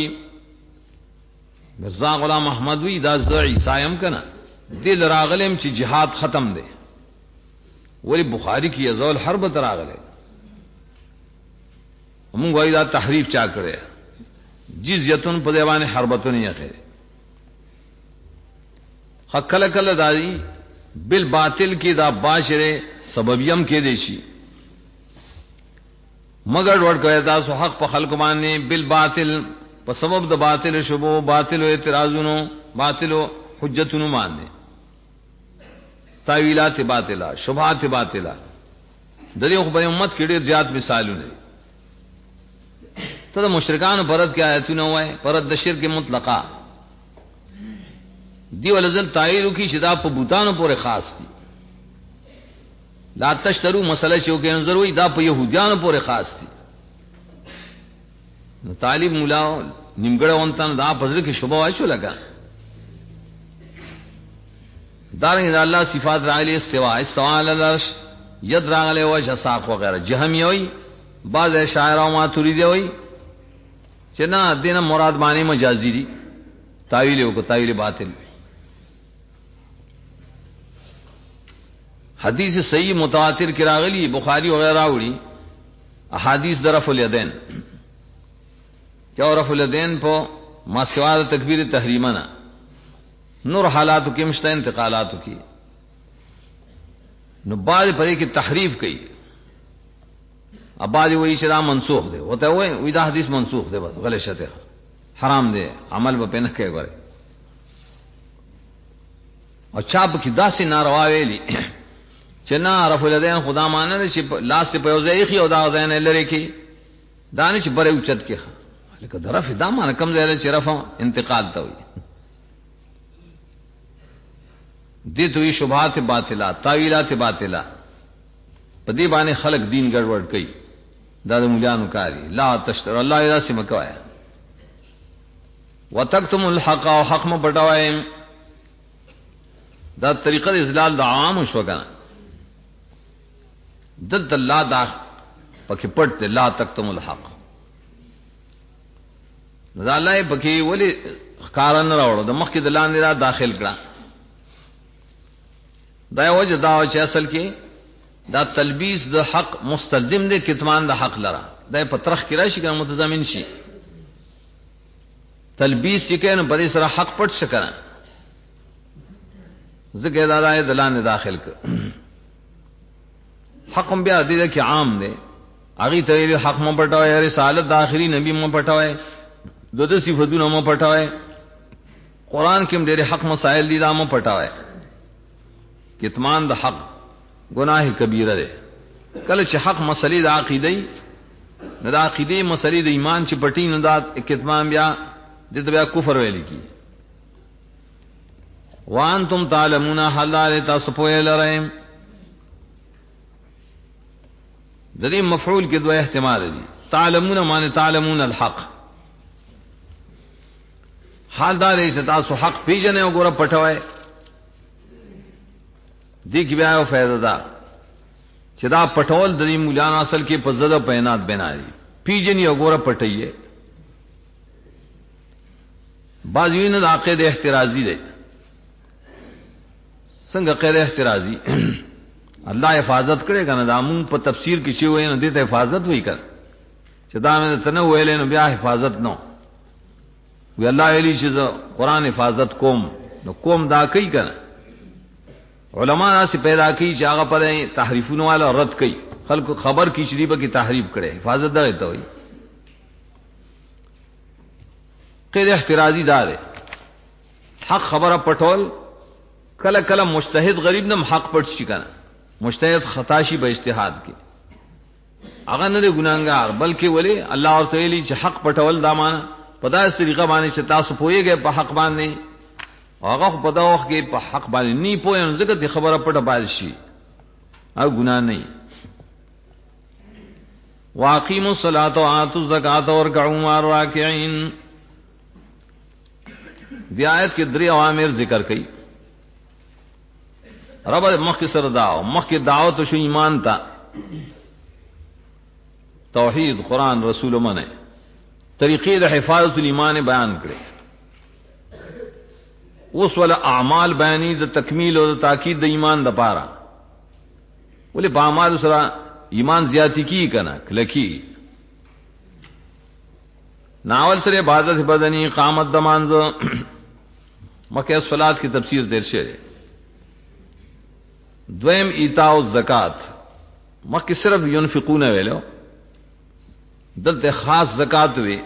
مرزا غلام احمد وی دا زعی سایم کنا دل راغلم چې جهاد ختم دی ولی بخاری کی یزول حرب تراغله موږ وای دا تحریف چا کړی جزیتون په دیوانه حربتون یې خیر حق کله دای بالباطل کی دا باشره سببیم کې دی شي مگر ور کوي تاسو حق په خلق باندې بالباطل په سبب د باطل شبو باطل او اعتراضونو باطل او حجتونو باندې تاویلات باطله شبهات باطله د دې خو په امت کې ډېر زیات مثالونه ته مشرکان پرد کې آیتونه وای پرد د شرک مطلقه دی ولذل تایلو کی شدا په بوتانو پورې خاص دي لا تشترو مسله شو کې انظر وای دا په يهودانو پورې خاص دي نو طالب مولا نیمګړه وانتان دا پزړه کې شوبه وای شو لگا دارنګ الله صفات راغلي استوا علی العرش ید راغلي وجه ساق وغیرہ جهمی وای بعض شاعر او ماتوریدی وای چې نه دینه مراد معنی مجازی دي تاویل او تاویل باطل حدیث صحیح متواتر کی راغلی بخاری وغیرہ وړي احادیث درف الیدین رفع الیدین په ما سوا د تکبیر تحریمنا نور حالاتو کې مشته انتقالاتو کې نو بعد پرې کې تحریف کوي ابالی وی چې دا منسوخ دی وته وی دا حدیث منسوخ دی بس غلط شته حرام دی عمل به پنه کوي غره او چاپ کې داسې ناروا ویلي چې نه رفع الیدین خدا مانه چې لاس په یو ځای کې او دا ځای نه لري کې دانش بره اوچت کې لکه درف دا معنی کم ځای چې رفع انتقال ته وي دې دوی شبهات باطله تاویلات باطله په دې باندې خلق دین ګډوډ کوي دا د مولانو کاری لا تشتر الله اذا سمکوایا وتکتم الحق او حق م پټوای دا طریقه اذلال د عوام شو کنه دد الله دا پکې پټ لا تکتم الحق دا الله پکې ولی کارن راوړو د مخکې د لاندې را داخل کړه دا وجه دا چې اصل کې دا تلبیس د حق مستلزم دی کتمان د حق لرا دا په ترخ کې راشي کنه متضمن شي تلبیس چې کنه په دې سره حق پټ شکره ذکر دا د لاندې داخل کړه حق بیا دې کې عام دی اغي ته حق مو پټوي رسالت د آخري نبی مو پټوي دغه صفاتونه مو پټوي قران کې ډېر حق مسائل دي دا مو پټوي کتمان د حق گناہ کبیره ده کله چې حق مسلې د عقیده نه د عقیده مسلې د ایمان چې پټي نه دا کتمان بیا د بیا کفر ویل کی وانتم تعلمون حلال تاسو په لره د دې مفعول کې دوه احتمال دي تعلمون معنی تعلمون الحق حال دا دی چې تاسو حق پیژنې او ګوره پټوي دې کې بیا یو فائدہ ده چې دا پټول د دې مولانا اصل کې په زده بیانات بنایي پیژنې او ګوره پټي بعضی نه عقیده احترازی دی څنګه قاعده احترازی الله حفاظت کرے کنه دا مون په تفسیر کې شی وای نه دته حفاظت وای کړ چې دا مې تنه ویلې نو بیا حفاظت نو وی الله علی چې قرآن حفاظت کوم نو کوم دا کوي کنه علما ناس پیدا کی چې هغه پر تحریفونه والا رد کوي خلق خبر کی شریبه کی تحریف کړي حفاظت دا ته وای قاعده احترازی دار حق خبره پټول کله کله مجتهد غریب نم حق پټ شي کنه مجتهد خطا شي به اجتهاد کې هغه نه ګناګار بلکې ولی الله اور تعالی چې حق پټول دا معنا په داسې طریقه باندې چې تاسو پوهیږئ په حق باندې هغه په دا وخت کې په حق باندې نه پوهیږئ ځکه چې خبره پټه باندې شي او ګناه نه واقیموا الصلاة وآتوا الزکاة وارکعوا مع الراکعین دی آیت کې درې اوامر ذکر کړي رب مخ کی سر دعو مخ کی دعوت شو ایمان تا توحید قرآن رسول من طریقې د حفاظت الایمان بیان کړي اوس ول اعمال بیانی د تکمیل او د تاکید د ایمان د پاره ولې په اعمال سره ایمان زیاتی کی کنه کلکی ناول سره عبادت بدنی قامت دمانځ مکه صلات کی تفسیر دیر شوه دویم ایتاء الزکات مکه صرف ينفقون ویلو دلته خاص زکات وی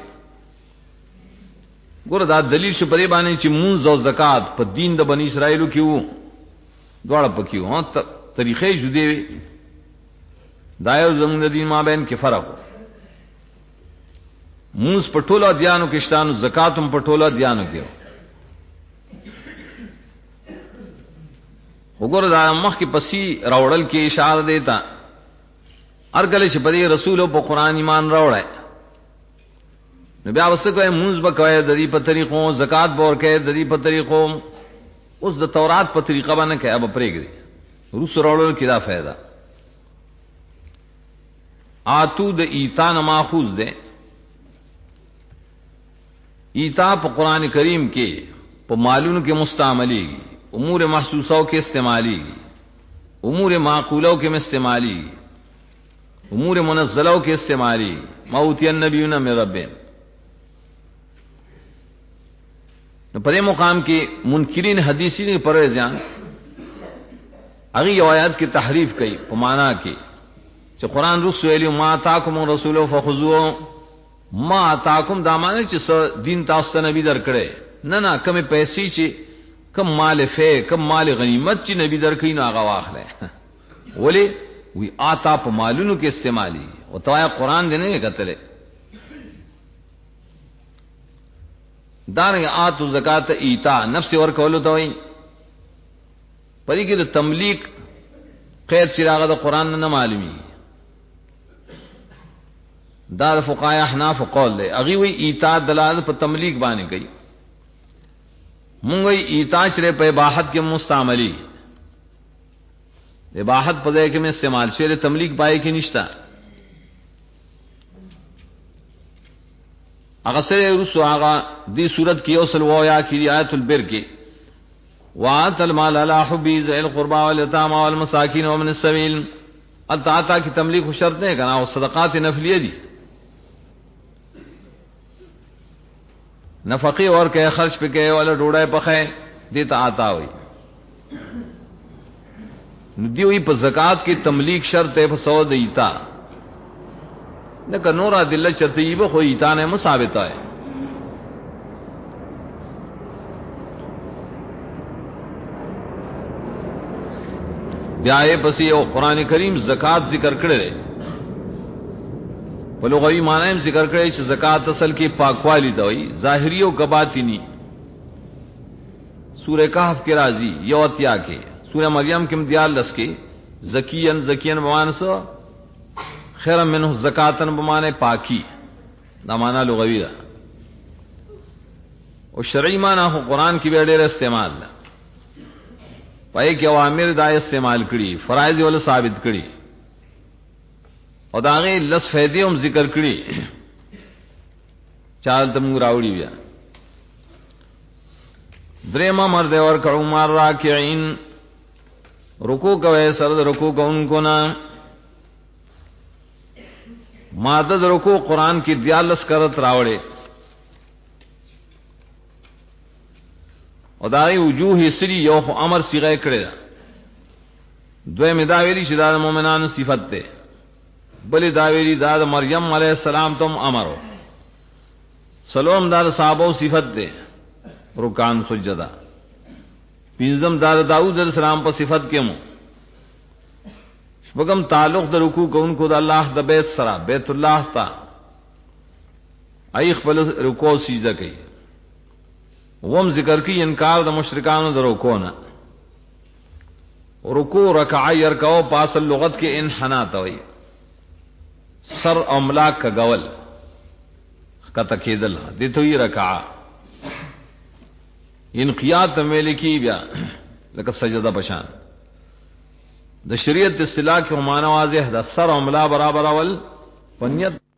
ګور دا دلیل شپری باندې چې مونږ او زکات په دین د بنی اسرائیلو کې وو دواړه پکې وو طریقې جوړې وي دایو زموږ د دین مابین کې فرق وو مونږ په ټولو دیانو کې شتانو زکات هم په ټولو دیانو کې وګوره دا مخ کې پسی راوړل کې اشاره دیتا ارګل چې په رسول او په قران ایمان راوړای نو بیا وسته کوي مونږ به کوي د دې په طریقو زکات بور کوي د دې په طریقو اوس د تورات په طریقه باندې کوي اب پرېګري روس راوړل کې دا فائدہ آتو د ایتا نه ماخوذ ده ایتا په قران کریم کې په مالونو کې مستعملي امور محسوسوں کے استعمالی امور معقولوں کے میں استعمالی امور منزلوں کے استعمالی موتی النبیون من ربهم نو پدې مقام کې منکرین حدیثین پر ځان هغه آیات کی تحریف کوي په معنا کې چې قران رسول ما تاکم رسول فخذوه ما تاکم دا معنی چې دین تاسو ته نبی درکړي نه کمه پیسې چې کم مال فے کم مال غنیمت چې نبی درکې نو هغه واخلې ولی وی آتا په مالونو کې استعمالي او توایا قران دې نه کتلې دانه آتو زکات ایتا نفس ور کولو ته وي پدې کې د تملیک غیر چراغ د قران نه معلومي دا فقهای احناف قول دی اغي وی ایتا دلالت په تملیک باندې کوي مونږ ایتا چره په اباحت کې مستعملی اباحت په ځای کې مې استعمال شوی تملیک پای کې نشتا هغه سره رسو هغه دې صورت کې اوسل وایا کې آیت البر کې وات المال على حب ذي القربى واليتامى والمساكين ومن السبيل التا کی تملیک شرط نہیں کنا او صدقات نفلیه دي نفقی اور کہ خرچ پہ کہ والا ڈوڑے پخے دیتا آتا ہوئی دیوی په زکات کی تملیک شرط ہے فسو دیتا نہ نورا دل چرتیب خو ایتا نے ثابت ہے بیائے پسی او قرآن کریم زکات ذکر کرے لغوی معنی ذکر کرے چې زکات اصل کی پاکوالی دوئی ظاہری و باطنی سورہ کہف کے راضی یوتیا کے سورہ مریم کے دیال لس کے زکین بمان سو خیر منہ زکاتن بمانے پاکی نہ مانا لغوی دا اور شرعی معنی ہو قرآن کی بیڑے استعمال پائے کہ اوامر دا استعمال کری فرائض والا ثابت کری اور داغے لس فیدے ہم ذکر کری چال تم راوڑی بیا دریما مرد اور کڑو مار راکعین رکو کوے سرد رکو کو ان کو نا مادد رکو قرآن کی دیالس کرت راوڑے اور داغی وجوہ سری یوخ امر سیغے کرے دوے میں داویلی شداد مومنان صفت تے بلی داویلی داد مریم علیہ السلام تم امرو سلوم داد صحابو صفت تے رکان سجدہ پینزم داد داؤد علیہ السلام پر صفت کے مو شپگم تعلق دا رکو کو ان کو دا اللہ دا بیت سرا بیت اللہ تا ایخ پل رکو سجدہ کی وم ذکر کی انکار دا مشرکان دا رکونا رکو رکعی یرکو پاس اللغت کے انحنا توئی سر املاک کا گول کا تکیدل دیتوئی رکعا انقیاد تمیلی کی بیا لکہ سجدہ پشان دا شریعت اصطلاح کی معنی واضح دا سر املا برابر اول پنیت